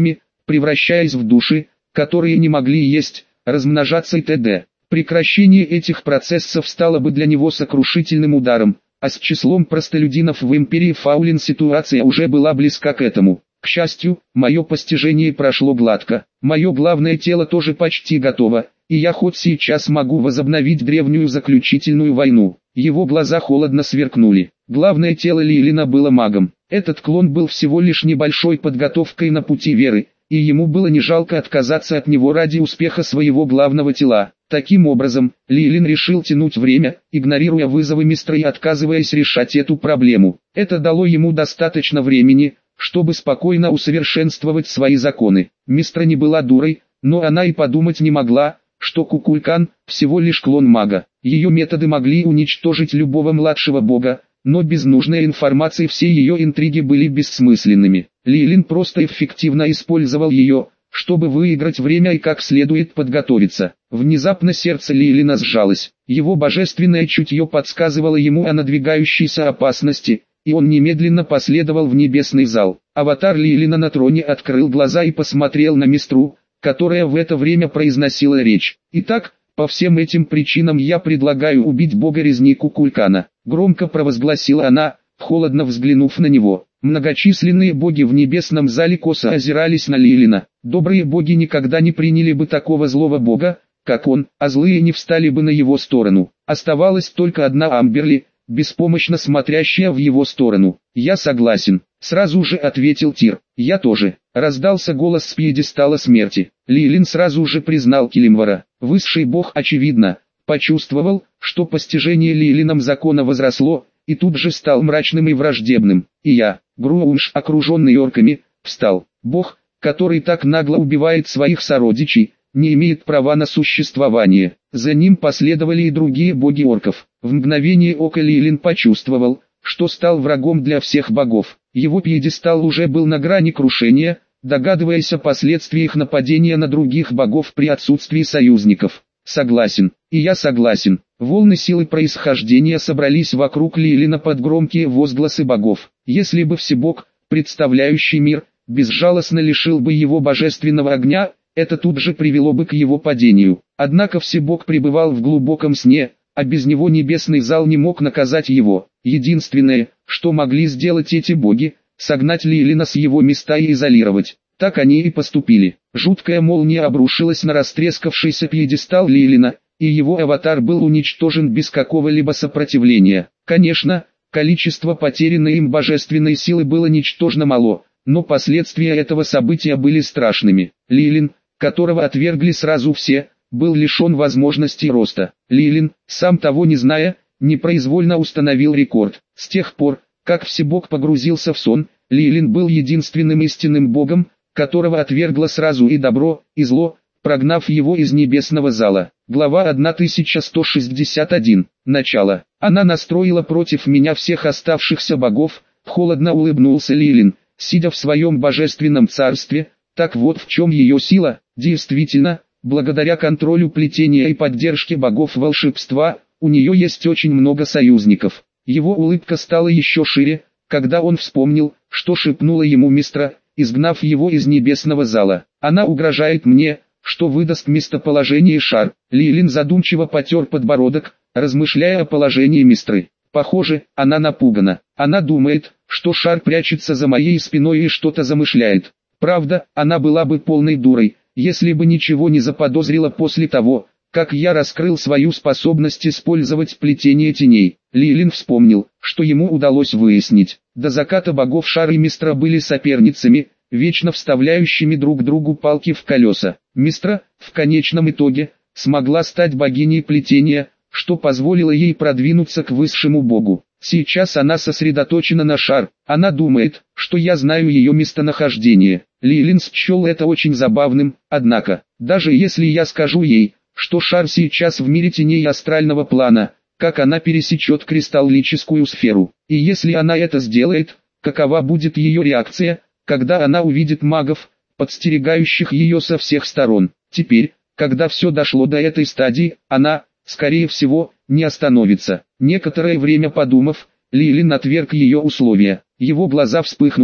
превращаясь в души, которые не могли есть, размножаться и т.д. Прекращение этих процессов стало бы для него сокрушительным ударом, а с числом простолюдинов в империи Фаулин ситуация уже была близка к этому. К счастью, мое постижение прошло гладко, мое главное тело тоже почти готово, и я хоть сейчас могу возобновить древнюю заключительную войну. Его глаза холодно сверкнули. Главное тело Лилина было магом. Этот клон был всего лишь небольшой подготовкой на пути веры, и ему было не жалко отказаться от него ради успеха своего главного тела. Таким образом, Лилин решил тянуть время, игнорируя вызовы Мистра и отказываясь решать эту проблему. Это дало ему достаточно времени, чтобы спокойно усовершенствовать свои законы. Мистра не была дурой, но она и подумать не могла, что Кукулкан – всего лишь клон мага. Ее методы могли уничтожить любого младшего бога, но без нужной информации все ее интриги были бессмысленными. Лилин просто эффективно использовал ее, чтобы выиграть время и как следует подготовиться. Внезапно сердце Лилина сжалось. Его божественное чутье подсказывало ему о надвигающейся опасности, и он немедленно последовал в небесный зал. Аватар Лилина на троне открыл глаза и посмотрел на Мистру, которая в это время произносила речь. «Итак, по всем этим причинам я предлагаю убить бога-резни Кукулкана», громко провозгласила она, холодно взглянув на него. Многочисленные боги в небесном зале косо озирались на Лилина. Добрые боги никогда не приняли бы такого злого бога, как он, а злые не встали бы на его сторону. Оставалась только одна Амберли, беспомощно смотрящая в его сторону. «Я согласен», — сразу же ответил Тир. «Я тоже», — раздался голос с пьедестала смерти. Лилин сразу же признал Килимвара. Высший бог, очевидно, почувствовал, что постижение Лилином закона возросло, и тут же стал мрачным и враждебным. И я, Груунш, окруженный орками, встал. Бог, который так нагло убивает своих сородичей, не имеет права на существование. За ним последовали и другие боги орков. В мгновение ока Лилин почувствовал, что стал врагом для всех богов. Его пьедестал уже был на грани крушения, догадываясь о последствиях нападения на других богов при отсутствии союзников. «Согласен, и я согласен». Волны силы происхождения собрались вокруг Лилина под громкие возгласы богов. Если бы Всебог, представляющий мир, безжалостно лишил бы его божественного огня, это тут же привело бы к его падению. Однако Всебог пребывал в глубоком сне, а без него небесный зал не мог наказать его. Единственное, что могли сделать эти боги, согнать Лилина с его места и изолировать. Так они и поступили. Жуткая молния обрушилась на растрескавшийся пьедестал Лилина, и его аватар был уничтожен без какого-либо сопротивления. Конечно, количество потерянной им божественной силы было ничтожно мало, но последствия этого события были страшными. Лилин, которого отвергли сразу все, был лишен возможности роста. Лилин, сам того не зная, непроизвольно установил рекорд. С тех пор, как Всебог погрузился в сон, Лилин был единственным истинным богом, которого отвергло сразу и добро, и зло, прогнав его из небесного зала. Глава тысяча сто шестьдесят один. Начало. Она настроила против меня всех оставшихся богов, холодно улыбнулся Лилин, сидя в своем божественном царстве. Так вот в чем ее сила. Действительно, благодаря контролю плетения и поддержке богов волшебства, у нее есть очень много союзников. Его улыбка стала еще шире, когда он вспомнил, что шепнула ему Мистра, изгнав его из небесного зала. Она угрожает мне, что выдаст местоположение Шар. Лилин задумчиво потер подбородок, размышляя о положении Мистры. Похоже, она напугана. Она думает, что Шар прячется за моей спиной и что-то замышляет. Правда, она была бы полной дурой, если бы ничего не заподозрила после того, как я раскрыл свою способность использовать плетение теней. Лилин вспомнил, что ему удалось выяснить. До заката богов Шар и Мистра были соперницами, вечно вставляющими друг другу палки в колеса. Мистра, в конечном итоге, смогла стать богиней плетения, что позволило ей продвинуться к высшему богу. Сейчас она сосредоточена на Шар. Она думает, что я знаю ее местонахождение. Лилин счел это очень забавным, однако, даже если я скажу ей, что Шар сейчас в мире теней астрального плана, как она пересечет кристаллическую сферу. И если она это сделает, какова будет ее реакция, когда она увидит магов, подстерегающих ее со всех сторон. Теперь, когда все дошло до этой стадии, она, скорее всего, не остановится. Некоторое время подумав, Лилин отверг ее условия. Его глаза вспыхнули,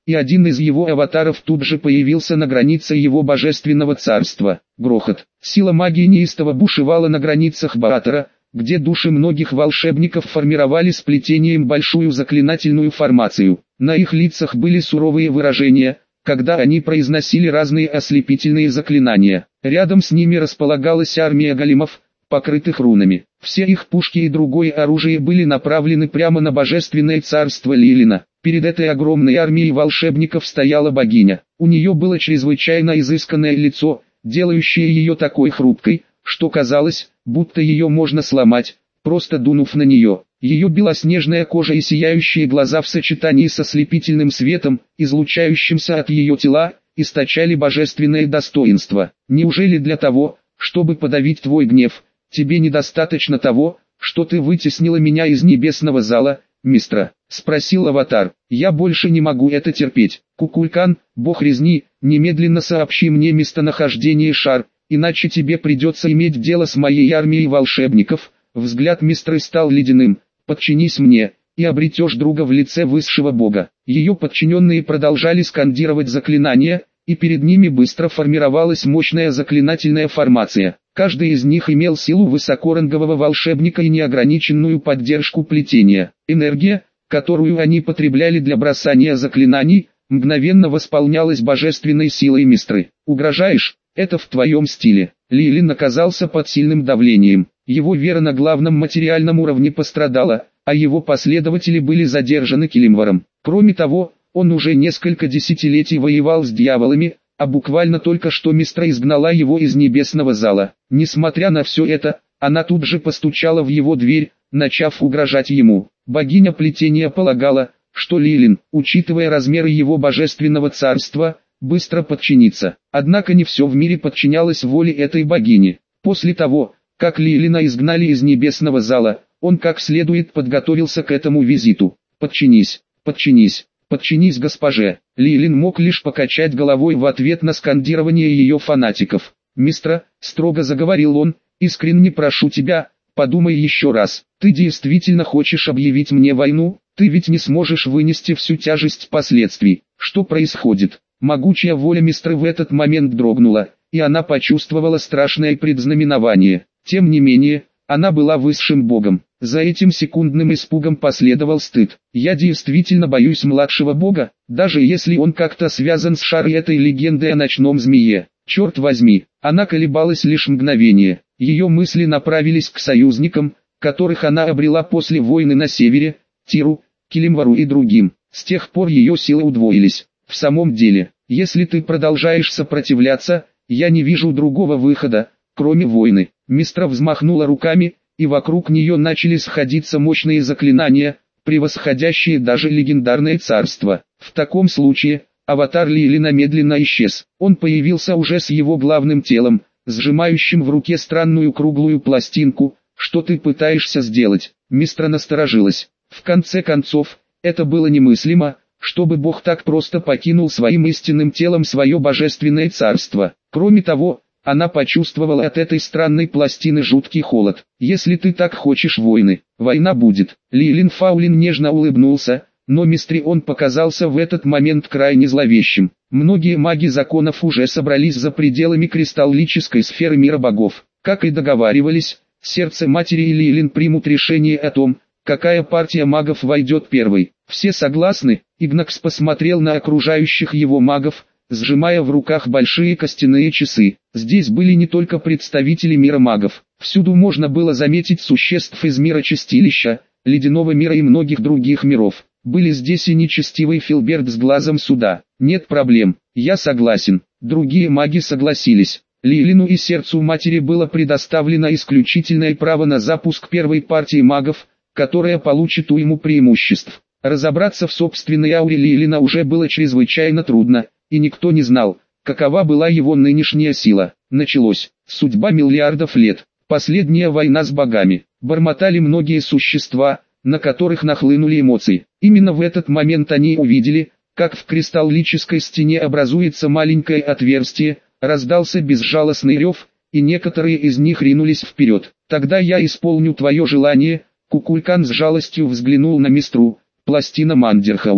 и один из его аватаров тут же появился на границе его божественного царства. Грохот. Сила магии неистово бушевала на границах Баатара, где души многих волшебников формировали сплетением большую заклинательную формацию. На их лицах были суровые выражения, когда они произносили разные ослепительные заклинания. Рядом с ними располагалась армия големов, покрытых рунами. Все их пушки и другое оружие были направлены прямо на божественное царство Лилина. Перед этой огромной армией волшебников стояла богиня. У нее было чрезвычайно изысканное лицо, делающее ее такой хрупкой, что казалось, будто ее можно сломать, просто дунув на нее. Ее белоснежная кожа и сияющие глаза в сочетании со слепительным светом, излучающимся от ее тела, источали божественное достоинство. Неужели для того, чтобы подавить твой гнев, тебе недостаточно того, что ты вытеснила меня из небесного зала, мистра? — спросил аватар. — Я больше не могу это терпеть. Кукулькан, бог резни, немедленно сообщи мне местонахождение шар, иначе тебе придется иметь дело с моей армией волшебников. Взгляд мистры стал ледяным. Подчинись мне, и обретешь друга в лице высшего бога. Ее подчиненные продолжали скандировать заклинания, и перед ними быстро формировалась мощная заклинательная формация. Каждый из них имел силу высокорангового волшебника и неограниченную поддержку плетения. Энергия, которую они потребляли для бросания заклинаний, мгновенно восполнялась божественной силой мистры. «Угрожаешь? Это в твоем стиле». Лилин оказался под сильным давлением. Его вера на главном материальном уровне пострадала, а его последователи были задержаны Килимваром. Кроме того, он уже несколько десятилетий воевал с дьяволами, а буквально только что мистра изгнала его из небесного зала. Несмотря на все это, она тут же постучала в его дверь, начав угрожать ему. Богиня плетения полагала, что Лилин, учитывая размеры его божественного царства, быстро подчинится. Однако не все в мире подчинялось воле этой богини. После того, как Лилина изгнали из небесного зала, он как следует подготовился к этому визиту. «Подчинись, подчинись, подчинись госпоже». Лилин мог лишь покачать головой в ответ на скандирование ее фанатиков. «Мистра», — строго заговорил он, — «искренне прошу тебя, подумай еще раз. Ты действительно хочешь объявить мне войну? Ты ведь не сможешь вынести всю тяжесть последствий. Что происходит?» Могучая воля мистры в этот момент дрогнула, и она почувствовала страшное предзнаменование. Тем не менее, она была высшим богом. За этим секундным испугом последовал стыд. «Я действительно боюсь младшего бога, даже если он как-то связан с шарой этой легенды о ночном змее. Черт возьми!» Она колебалась лишь мгновение. Ее мысли направились к союзникам, которых она обрела после войны на севере, Тиру, Килимвару и другим. С тех пор ее силы удвоились. «В самом деле, если ты продолжаешь сопротивляться, я не вижу другого выхода, кроме войны». Мистра взмахнула руками, и вокруг нее начали сходиться мощные заклинания, превосходящие даже легендарное царство. В таком случае, аватар Лилина медленно исчез. Он появился уже с его главным телом, сжимающим в руке странную круглую пластинку. «Что ты пытаешься сделать?» Мистра насторожилась. В конце концов, это было немыслимо, чтобы Бог так просто покинул своим истинным телом свое божественное царство. Кроме того, она почувствовала от этой странной пластины жуткий холод. «Если ты так хочешь войны, война будет». Лилин Фаулин нежно улыбнулся, но мистре он показался в этот момент крайне зловещим. Многие маги законов уже собрались за пределами кристаллической сферы мира богов. Как и договаривались, сердце матери и Лилин примут решение о том, какая партия магов войдет первой. «Все согласны?» Игнакс посмотрел на окружающих его магов, сжимая в руках большие костяные часы. Здесь были не только представители мира магов. Всюду можно было заметить существ из мира чистилища, ледяного мира и многих других миров. Были здесь и нечестивый Филберт с глазом суда. «Нет проблем, я согласен». Другие маги согласились. Лилину и сердцу матери было предоставлено исключительное право на запуск первой партии магов, которая получит уйму преимуществ. Разобраться в собственной ауре Лилина уже было чрезвычайно трудно, и никто не знал, какова была его нынешняя сила. Началось. Судьба миллиардов лет. Последняя война с богами. Бормотали многие существа, на которых нахлынули эмоции. Именно в этот момент они увидели, как в кристаллической стене образуется маленькое отверстие, раздался безжалостный рев, и некоторые из них ринулись вперед. «Тогда я исполню твое желание», Кукулькан с жалостью взглянул на мистру. «Пластина Мандерхаук.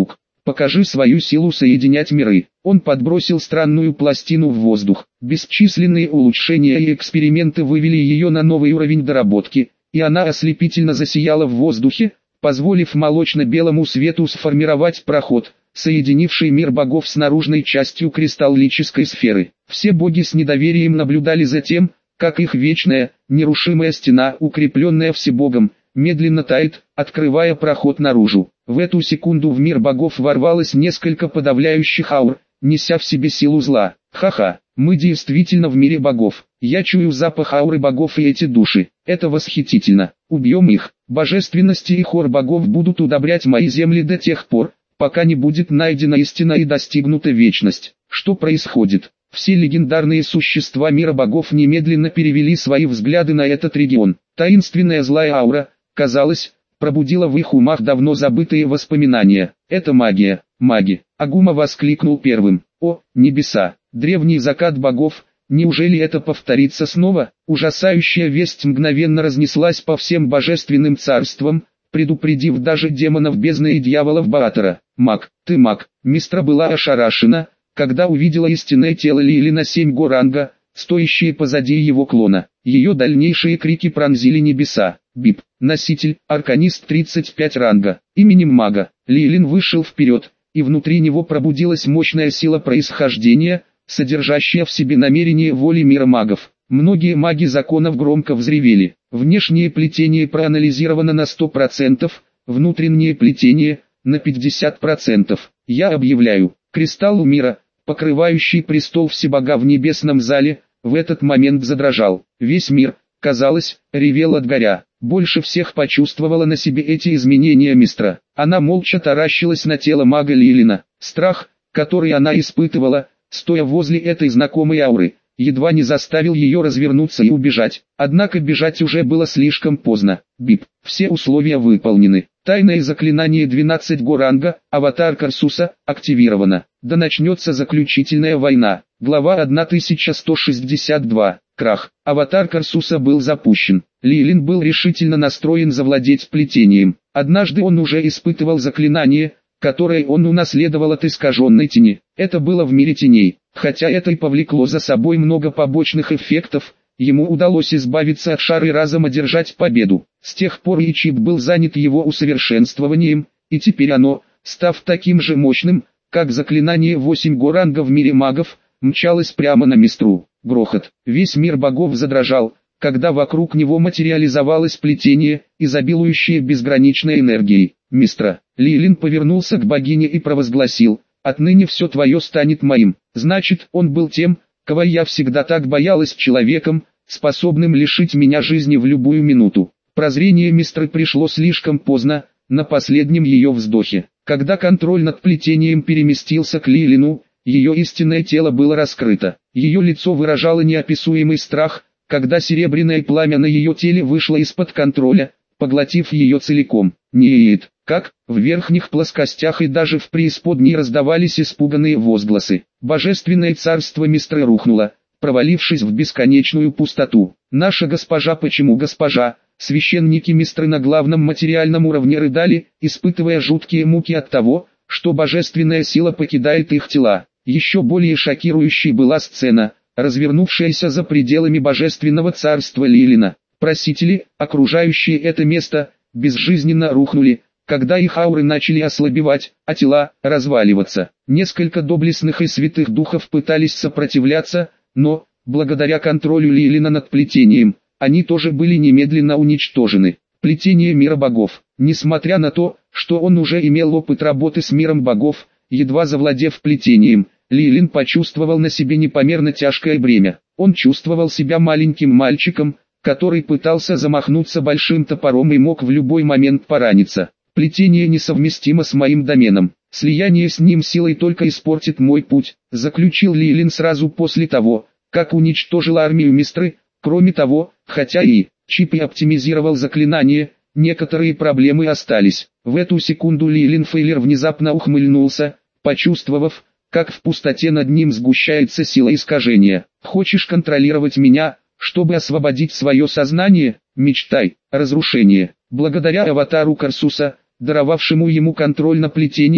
покажи свою силу соединять миры. Он подбросил странную пластину в воздух. Бесчисленные улучшения и эксперименты вывели ее на новый уровень доработки, и она ослепительно засияла в воздухе, позволив молочно-белому свету сформировать проход, соединивший мир богов с наружной частью кристаллической сферы. Все боги с недоверием наблюдали за тем, как их вечная, нерушимая стена, укрепленная всебогом, медленно тает, открывая проход наружу. В эту секунду в мир богов ворвалось несколько подавляющих аур, неся в себе силу зла. Ха-ха, мы действительно в мире богов. Я чую запах ауры богов и эти души. Это восхитительно. Убьем их. Божественности и хор богов будут удобрять мои земли до тех пор, пока не будет найдена истина и достигнута вечность. Что происходит? Все легендарные существа мира богов немедленно перевели свои взгляды на этот регион. Таинственная злая аура, казалось, пробудила в их умах давно забытые воспоминания. Это магия, маги. Агума воскликнул первым. О, небеса, древний закат богов, неужели это повторится снова? Ужасающая весть мгновенно разнеслась по всем божественным царствам, предупредив даже демонов бездны и дьяволов Баатора. Маг, ты маг. Мистра была ошарашена, когда увидела истинное тело Лили на семь горанга, стоящие позади его клона. Ее дальнейшие крики пронзили небеса. Бип, носитель, арканист тридцать пять ранга, именем мага. Лилин вышел вперед, и внутри него пробудилась мощная сила происхождения, содержащая в себе намерение воли мира магов. Многие маги законов громко взревели. Внешнее плетение проанализировано на сто процентов, внутреннее плетение – на пятьдесят процентов. Я объявляю, кристалл мира, покрывающий престол всебога в небесном зале, в этот момент задрожал. Весь мир, казалось, ревел от горя. Больше всех почувствовала на себе эти изменения Мистра. Она молча таращилась на тело мага Лилина. Страх, который она испытывала, стоя возле этой знакомой ауры, едва не заставил ее развернуться и убежать. Однако бежать уже было слишком поздно. Бип. Все условия выполнены. Тайное заклинание двенадцать горанга, аватар Карсуса, активировано. Да начнется заключительная война. Глава тысяча сто шестьдесят два. Крах. Аватар Карсуса был запущен. Лилин был решительно настроен завладеть плетением. Однажды он уже испытывал заклинание, которое он унаследовал от искаженной тени. Это было в мире теней. Хотя это и повлекло за собой много побочных эффектов, ему удалось избавиться от шара и разом одержать победу. С тех пор Ичип был занят его усовершенствованием, и теперь оно, став таким же мощным, как заклинание восемь горанга в мире магов, мчалось прямо на Мистру. Грохот. Весь мир богов задрожал, когда вокруг него материализовалось плетение, изобилующее безграничной энергией. Мистра. Лилин повернулся к богине и провозгласил: «Отныне все твое станет моим». Значит, он был тем, кого я всегда так боялась, человеком, способным лишить меня жизни в любую минуту. Прозрение Мистры пришло слишком поздно, на последнем ее вздохе. Когда контроль над плетением переместился к Лилину, ее истинное тело было раскрыто. Ее лицо выражало неописуемый страх, когда серебряное пламя на ее теле вышло из-под контроля, поглотив ее целиком. Нет, как, в верхних плоскостях и даже в преисподней раздавались испуганные возгласы. Божественное царство Мистры рухнуло, провалившись в бесконечную пустоту. Наша госпожа, почему госпожа? Священники Мистры на главном материальном уровне рыдали, испытывая жуткие муки от того, что божественная сила покидает их тела. Еще более шокирующей была сцена, развернувшаяся за пределами божественного царства Лилина. Просители, окружающие это место, безжизненно рухнули, когда их ауры начали ослабевать, а тела – разваливаться. Несколько доблестных и святых духов пытались сопротивляться, но, благодаря контролю Лилина над плетением, они тоже были немедленно уничтожены. Плетение мира богов. Несмотря на то, что он уже имел опыт работы с миром богов, едва завладев плетением, Лилин почувствовал на себе непомерно тяжкое бремя. Он чувствовал себя маленьким мальчиком, который пытался замахнуться большим топором и мог в любой момент пораниться. Плетение несовместимо с моим доменом. Слияние с ним силой только испортит мой путь, заключил Лилин сразу после того, как уничтожил армию Мистры. Кроме того, хотя и Чип и оптимизировал заклинание, некоторые проблемы остались. В эту секунду Лилин Фейлер внезапно ухмыльнулся, почувствовав, как в пустоте над ним сгущается сила искажения. «Хочешь контролировать меня, чтобы освободить свое сознание? Мечтай. Разрушение». Благодаря аватару Карсуса, даровавшему ему контроль над плетением,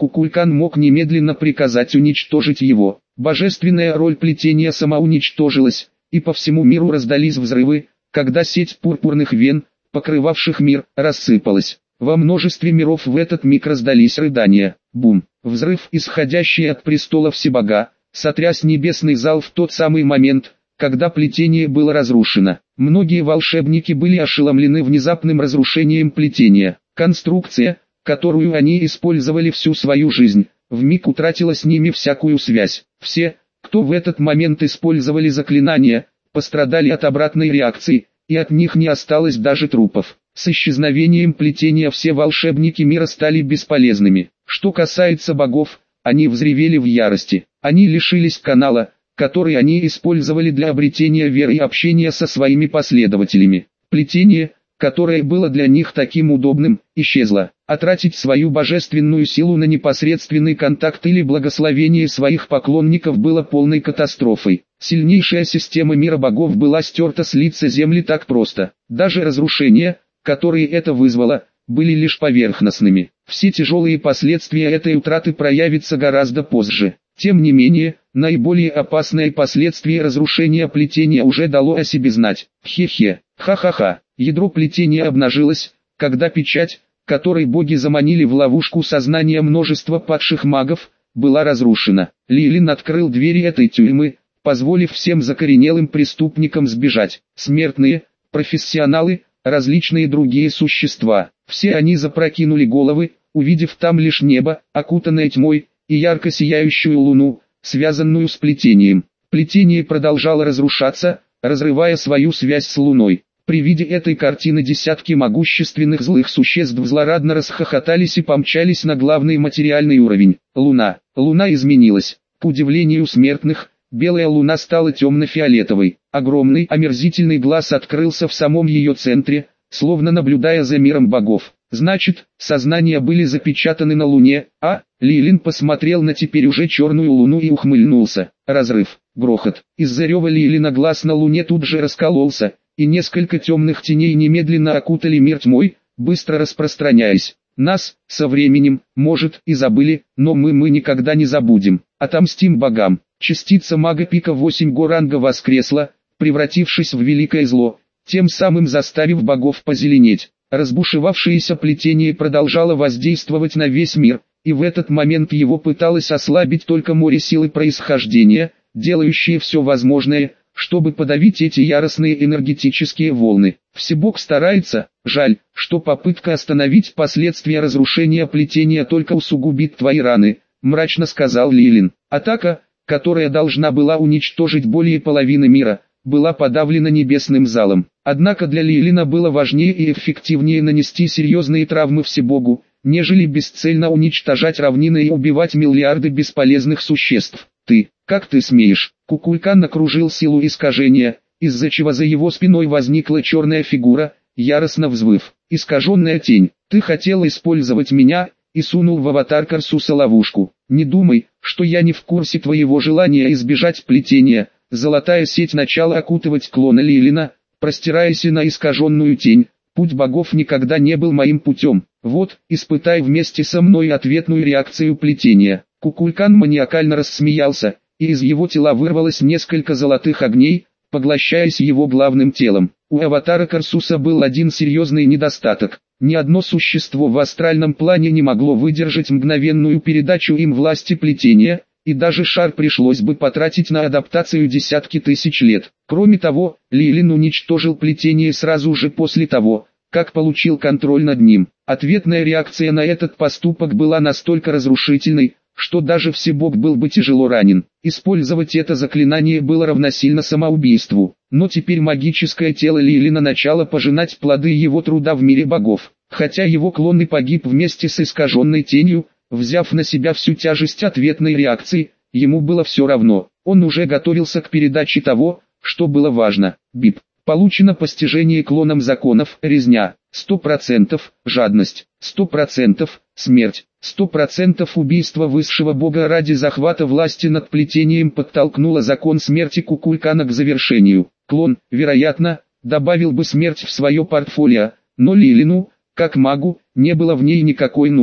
Кукулькан мог немедленно приказать уничтожить его. Божественная роль плетения самоуничтожилась, и по всему миру раздались взрывы, когда сеть пурпурных вен, покрывавших мир, рассыпалась. Во множестве миров в этот миг раздались рыдания. Бум! Взрыв, исходящий от престола Всебога, сотряс небесный зал в тот самый момент, когда плетение было разрушено. Многие волшебники были ошеломлены внезапным разрушением плетения. Конструкция, которую они использовали всю свою жизнь, вмиг утратила с ними всякую связь. Все, кто в этот момент использовали заклинания, пострадали от обратной реакции, и от них не осталось даже трупов. С исчезновением плетения все волшебники мира стали бесполезными. Что касается богов, они взревели в ярости. Они лишились канала, который они использовали для обретения веры и общения со своими последователями. Плетение, которое было для них таким удобным, исчезло. А тратить свою божественную силу на непосредственный контакт или благословение своих поклонников было полной катастрофой. Сильнейшая система мира богов была стерта с лица земли так просто. Даже разрушения, которые это вызвало, были лишь поверхностными. Все тяжелые последствия этой утраты проявятся гораздо позже. Тем не менее, наиболее опасное последствие разрушения плетения уже дало о себе знать. Хе-хе, ха-ха-ха. Ядро плетения обнажилось, когда печать, которой боги заманили в ловушку сознания множества падших магов, была разрушена. Лилин открыл двери этой тюрьмы, позволив всем закоренелым преступникам сбежать. Смертные, профессионалы, различные другие существа. Все они запрокинули головы, увидев там лишь небо, окутанное тьмой, и ярко сияющую луну, связанную с плетением. Плетение продолжало разрушаться, разрывая свою связь с луной. При виде этой картины десятки могущественных злых существ злорадно расхохотались и помчались на главный материальный уровень. Луна. Луна изменилась. К удивлению смертных, белая луна стала темно-фиолетовой. Огромный омерзительный глаз открылся в самом ее центре, словно наблюдая за миром богов. Значит, сознания были запечатаны на луне, а? Лилин посмотрел на теперь уже черную луну и ухмыльнулся. Разрыв. Грохот. Из-за рева Лилина глаз на луне тут же раскололся, и несколько темных теней немедленно окутали мир тьмой, быстро распространяясь. Нас, со временем, может, и забыли, но мы мы никогда не забудем. Отомстим богам. Частица мага пика восемь Горанга воскресла, превратившись в великое зло, тем самым заставив богов позеленеть. Разбушевавшееся плетение продолжало воздействовать на весь мир, и в этот момент его пыталось ослабить только море силы происхождения, делающее все возможное, чтобы подавить эти яростные энергетические волны. Всебог старается, жаль, что попытка остановить последствия разрушения плетения только усугубит твои раны, мрачно сказал Лилин. Атака, которая должна была уничтожить более половины мира, была подавлена небесным залом. Однако для Лилина было важнее и эффективнее нанести серьезные травмы Всебогу, нежели бесцельно уничтожать равнины и убивать миллиарды бесполезных существ. Ты, как ты смеешь? Кукулькан накружил силу искажения, из-за чего за его спиной возникла черная фигура, яростно взвыв. Искаженная тень, ты хотел использовать меня, и сунул в аватар Карсуса ловушку. Не думай, что я не в курсе твоего желания избежать плетения. Золотая сеть начала окутывать клона Лилина, простираясь на искаженную тень. Путь богов никогда не был моим путем. Вот, испытай вместе со мной ответную реакцию плетения. Кукулькан маниакально рассмеялся, и из его тела вырвалось несколько золотых огней, поглощаясь его главным телом. У аватара Карсуса был один серьезный недостаток. Ни одно существо в астральном плане не могло выдержать мгновенную передачу им власти плетения, и даже шар пришлось бы потратить на адаптацию десятки тысяч лет. Кроме того, Лилин уничтожил плетение сразу же после того, как получил контроль над ним. Ответная реакция на этот поступок была настолько разрушительной, что даже Всебог был бы тяжело ранен. Использовать это заклинание было равносильно самоубийству. Но теперь магическое тело Лилина начало пожинать плоды его труда в мире богов. Хотя его клон и погиб вместе с искаженной тенью, взяв на себя всю тяжесть ответной реакции, ему было все равно. Он уже готовился к передаче того, что было важно. Бип. Получено постижение клоном законов, резня, сто процентов, жадность, сто процентов, смерть, сто процентов убийство высшего бога ради захвата власти над плетением подтолкнуло закон смерти Кукулькана к завершению. Клон, вероятно, добавил бы смерть в свое портфолио, но Лилину, как магу, не было в ней никакой нужды.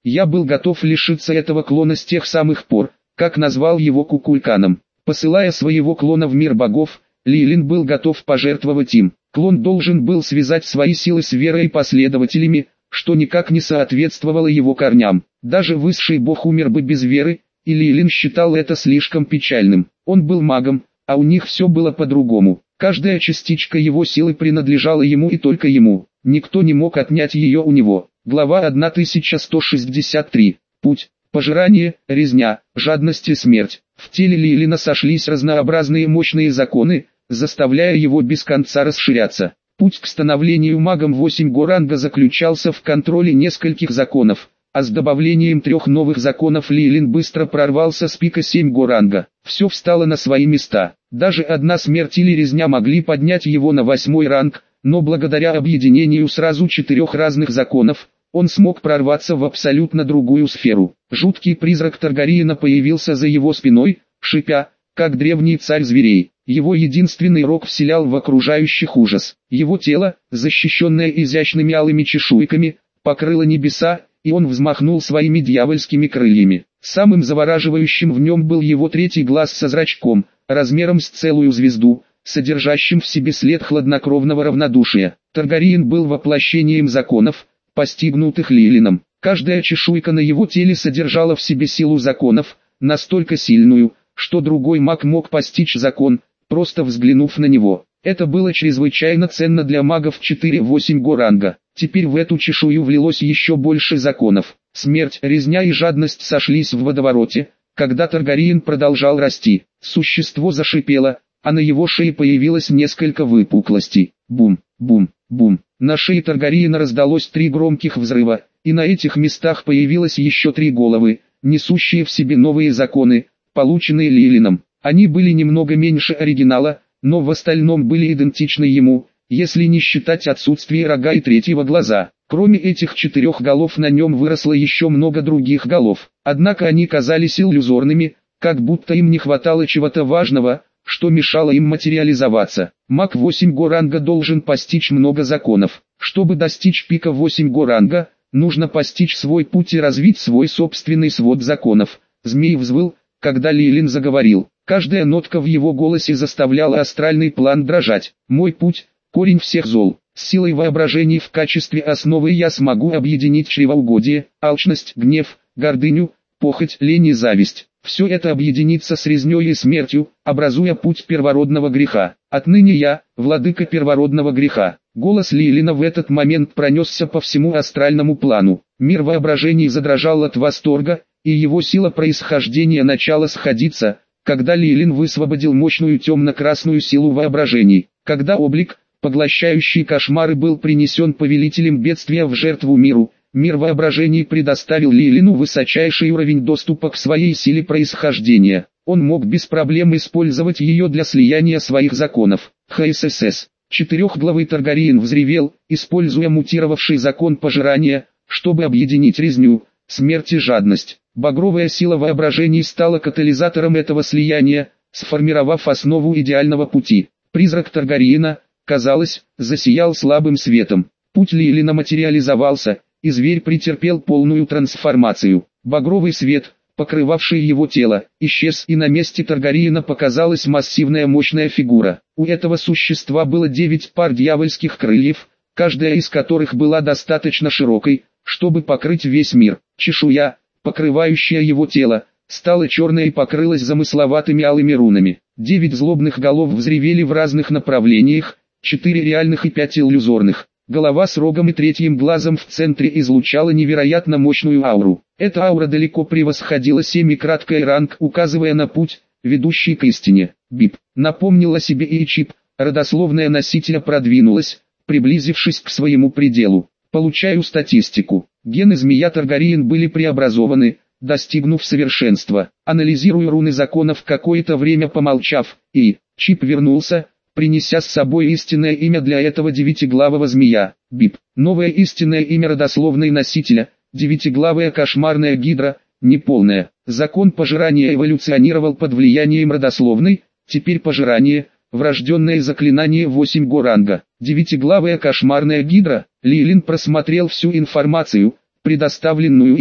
Я был готов лишиться этого клона с тех самых пор, как назвал его Кукульканом. Посылая своего клона в мир богов, Лилин был готов пожертвовать им. Клон должен был связать свои силы с верой и последователями, что никак не соответствовало его корням. Даже высший бог умер бы без веры, и Лилин считал это слишком печальным. Он был магом, а у них все было по-другому. Каждая частичка его силы принадлежала ему и только ему. Никто не мог отнять ее у него. Глава тысяча сто шестьдесят три. Путь, пожирание, резня, жадность и смерть. В теле Лилина сошлись разнообразные мощные законы, заставляя его без конца расширяться. Путь к становлению магом восемь го ранга заключался в контроле нескольких законов, а с добавлением трех новых законов Лилин быстро прорвался с пика семь го ранга. Все встало на свои места. Даже одна смерть или резня могли поднять его на восьмой ранг, но благодаря объединению сразу четырех разных законов, он смог прорваться в абсолютно другую сферу. Жуткий призрак Таргариена появился за его спиной, шипя, как древний царь зверей. Его единственный рог вселял в окружающих ужас. Его тело, защищенное изящными алыми чешуйками, покрыло небеса, и он взмахнул своими дьявольскими крыльями. Самым завораживающим в нем был его третий глаз со зрачком, размером с целую звезду, содержащим в себе след хладнокровного равнодушия. Таргариен был воплощением законов, постигнутых Лилином. Каждая чешуйка на его теле содержала в себе силу законов, настолько сильную, что другой маг мог постичь закон, просто взглянув на него. Это было чрезвычайно ценно для магов четыре-восемь го ранга. Теперь в эту чешую влилось еще больше законов. Смерть, резня и жадность сошлись в водовороте, когда Таргариен продолжал расти. Существо зашипело, а на его шее появилось несколько выпуклостей. Бум, бум, бум. На шее Таргариена раздалось три громких взрыва, и на этих местах появилось еще три головы, несущие в себе новые законы, полученные Лилином. Они были немного меньше оригинала, но в остальном были идентичны ему, если не считать отсутствие рога и третьего глаза. Кроме этих четырех голов на нем выросло еще много других голов. Однако они казались иллюзорными, как будто им не хватало чего-то важного, что мешало им материализоваться. Маг восемь го ранга должен постичь много законов. Чтобы достичь пика восемь го ранга, нужно постичь свой путь и развить свой собственный свод законов. Змей взвыл, когда Лилин заговорил. Каждая нотка в его голосе заставляла астральный план дрожать. «Мой путь – корень всех зол. С силой воображения в качестве основы я смогу объединить чревоугодие, алчность, гнев, гордыню, похоть, лень и зависть. Все это объединится с резней и смертью, образуя путь первородного греха. Отныне я – владыка первородного греха». Голос Лилина в этот момент пронесся по всему астральному плану. Мир воображений задрожал от восторга, и его сила происхождения начала сходиться, когда Лилин высвободил мощную темно-красную силу воображений. Когда облик, поглощающий кошмары, был принесен повелителем бедствия в жертву миру, мир воображений предоставил Лилину высочайший уровень доступа к своей силе происхождения. Он мог без проблем использовать ее для слияния своих законов. ХСС. Четырехглавый Таргариен взревел, используя мутировавший закон пожирания, чтобы объединить резню, смерть и жадность. Багровая сила воображений стала катализатором этого слияния, сформировав основу идеального пути. Призрак Таргариена, казалось, засиял слабым светом. Путь Лилина материализовался, и зверь претерпел полную трансформацию. Багровый свет, покрывавший его тело, исчез, и на месте Таргариена показалась массивная мощная фигура. У этого существа было девять пар дьявольских крыльев, каждая из которых была достаточно широкой, чтобы покрыть весь мир. Чешуя, покрывающая его тело, стала черной и покрылась замысловатыми алыми рунами. Девять злобных голов взревели в разных направлениях, четыре реальных и пять иллюзорных. Голова с рогом и третьим глазом в центре излучала невероятно мощную ауру. Эта аура далеко превосходила семикраткий ранг, указывая на путь, ведущий к истине. Бип. Напомнил о себе и Чип, родословная носителя продвинулась, приблизившись к своему пределу. Получаю статистику. Гены змея Таргариен были преобразованы, достигнув совершенства. Анализирую руны законов, какое-то время помолчав, и Чип вернулся, принеся с собой истинное имя для этого девятиглавого змея. Бип. Новое истинное имя родословной носителя, девятиглавая кошмарная гидра, неполная. Закон пожирания эволюционировал под влиянием родословной, теперь пожирание, врожденное заклинание восемь го ранга. Девятиглавая кошмарная гидра. Лилин просмотрел всю информацию, предоставленную и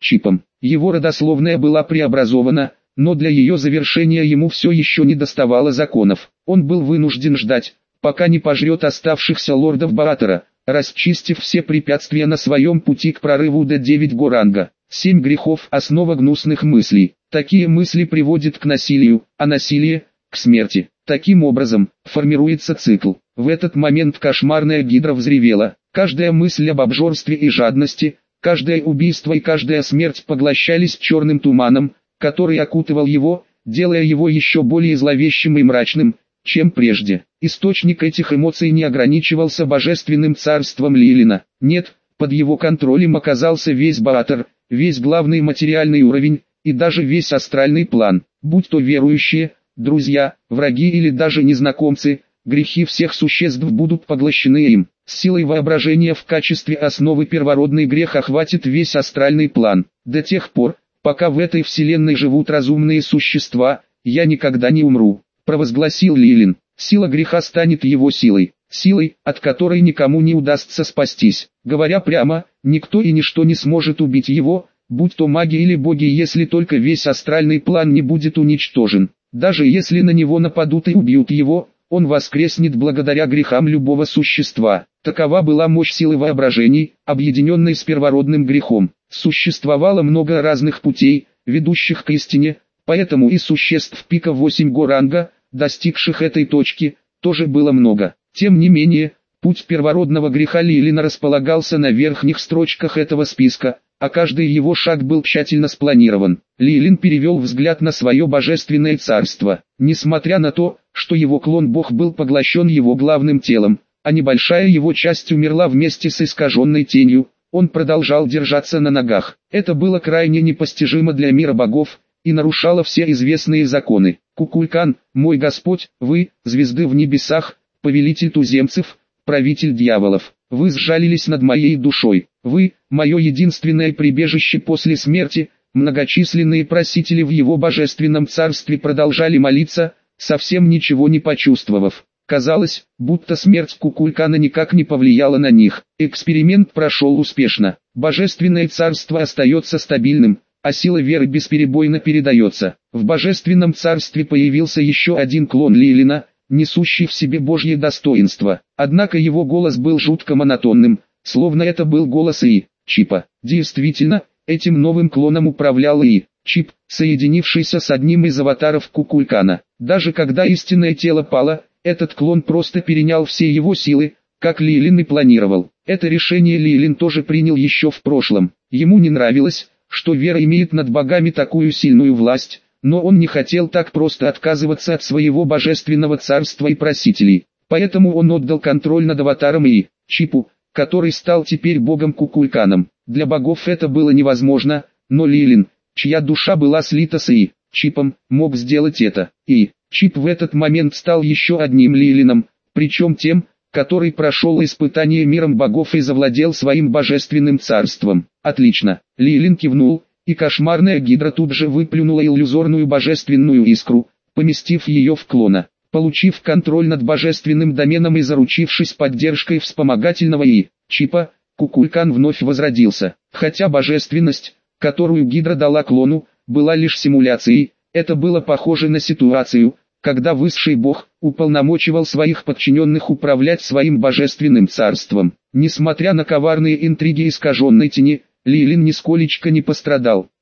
Чипом. Его родословная была преобразована, но для ее завершения ему все еще не доставало законов. Он был вынужден ждать, пока не пожрет оставшихся лордов Баатара, расчистив все препятствия на своем пути к прорыву до девять горанга. Семь грехов – основа гнусных мыслей. Такие мысли приводят к насилию, а насилие – к смерти. Таким образом, формируется цикл. В этот момент кошмарная гидра взревела. Каждая мысль об обжорстве и жадности, каждое убийство и каждая смерть поглощались черным туманом, который окутывал его, делая его еще более зловещим и мрачным, чем прежде. Источник этих эмоций не ограничивался божественным царством Лилина. Нет, под его контролем оказался весь Баатар, весь главный материальный уровень, и даже весь астральный план. Будь то верующие, друзья, враги или даже незнакомцы, грехи всех существ будут поглощены им. С силой воображения в качестве основы первородный грех охватит весь астральный план. До тех пор, пока в этой вселенной живут разумные существа, я никогда не умру, провозгласил Лилин. Сила греха станет его силой, силой, от которой никому не удастся спастись. Говоря прямо, никто и ничто не сможет убить его, будь то маги или боги, если только весь астральный план не будет уничтожен. Даже если на него нападут и убьют его, он воскреснет благодаря грехам любого существа. Такова была мощь силы воображений, объединенной с первородным грехом. Существовало много разных путей, ведущих к истине, поэтому и существ пика восемь горанга, достигших этой точки, тоже было много. Тем не менее, путь первородного греха Лилина располагался на верхних строчках этого списка, а каждый его шаг был тщательно спланирован. Лилин перевел взгляд на свое божественное царство. Несмотря на то, что его клон-бог был поглощен его главным телом, а небольшая его часть умерла вместе с искаженной тенью, он продолжал держаться на ногах. Это было крайне непостижимо для мира богов, и нарушало все известные законы. Кукулкан, мой Господь, вы, звезды в небесах, повелитель туземцев, правитель дьяволов, вы сжалились над моей душой, вы, мое единственное прибежище после смерти. Многочисленные просители в его божественном царстве продолжали молиться, совсем ничего не почувствовав. Казалось, будто смерть Кукулкана никак не повлияла на них. Эксперимент прошел успешно. Божественное царство остается стабильным, а сила веры бесперебойно передается. В божественном царстве появился еще один клон Лилина, несущий в себе Божье достоинство. Однако его голос был жутко монотонным, словно это был голос И. Чипа. Действительно, этим новым клоном управлял И. Чип, соединившийся с одним из аватаров Кукулкана. Даже когда истинное тело пало, этот клон просто перенял все его силы, как Лилин и планировал. Это решение Лилин тоже принял еще в прошлом. Ему не нравилось, что вера имеет над богами такую сильную власть, но он не хотел так просто отказываться от своего божественного царства и просителей. Поэтому он отдал контроль над аватаром И. Чипу, который стал теперь богом Кукулканом. Для богов это было невозможно, но Лилин, чья душа была слита с И. Чипом, мог сделать это. И. Чип в этот момент стал еще одним Лилином, причем тем, который прошел испытание миром богов и завладел своим божественным царством. Отлично. Лилин кивнул, и кошмарная гидра тут же выплюнула иллюзорную божественную искру, поместив ее в клона. Получив контроль над божественным доменом и заручившись поддержкой вспомогательного И. Чипа, Кукулкан вновь возродился. Хотя божественность, которую гидра дала клону, была лишь симуляцией, это было похоже на ситуацию, когда высший бог уполномочивал своих подчиненных управлять своим божественным царством. Несмотря на коварные интриги искаженной тени, Лилин нисколечко не пострадал.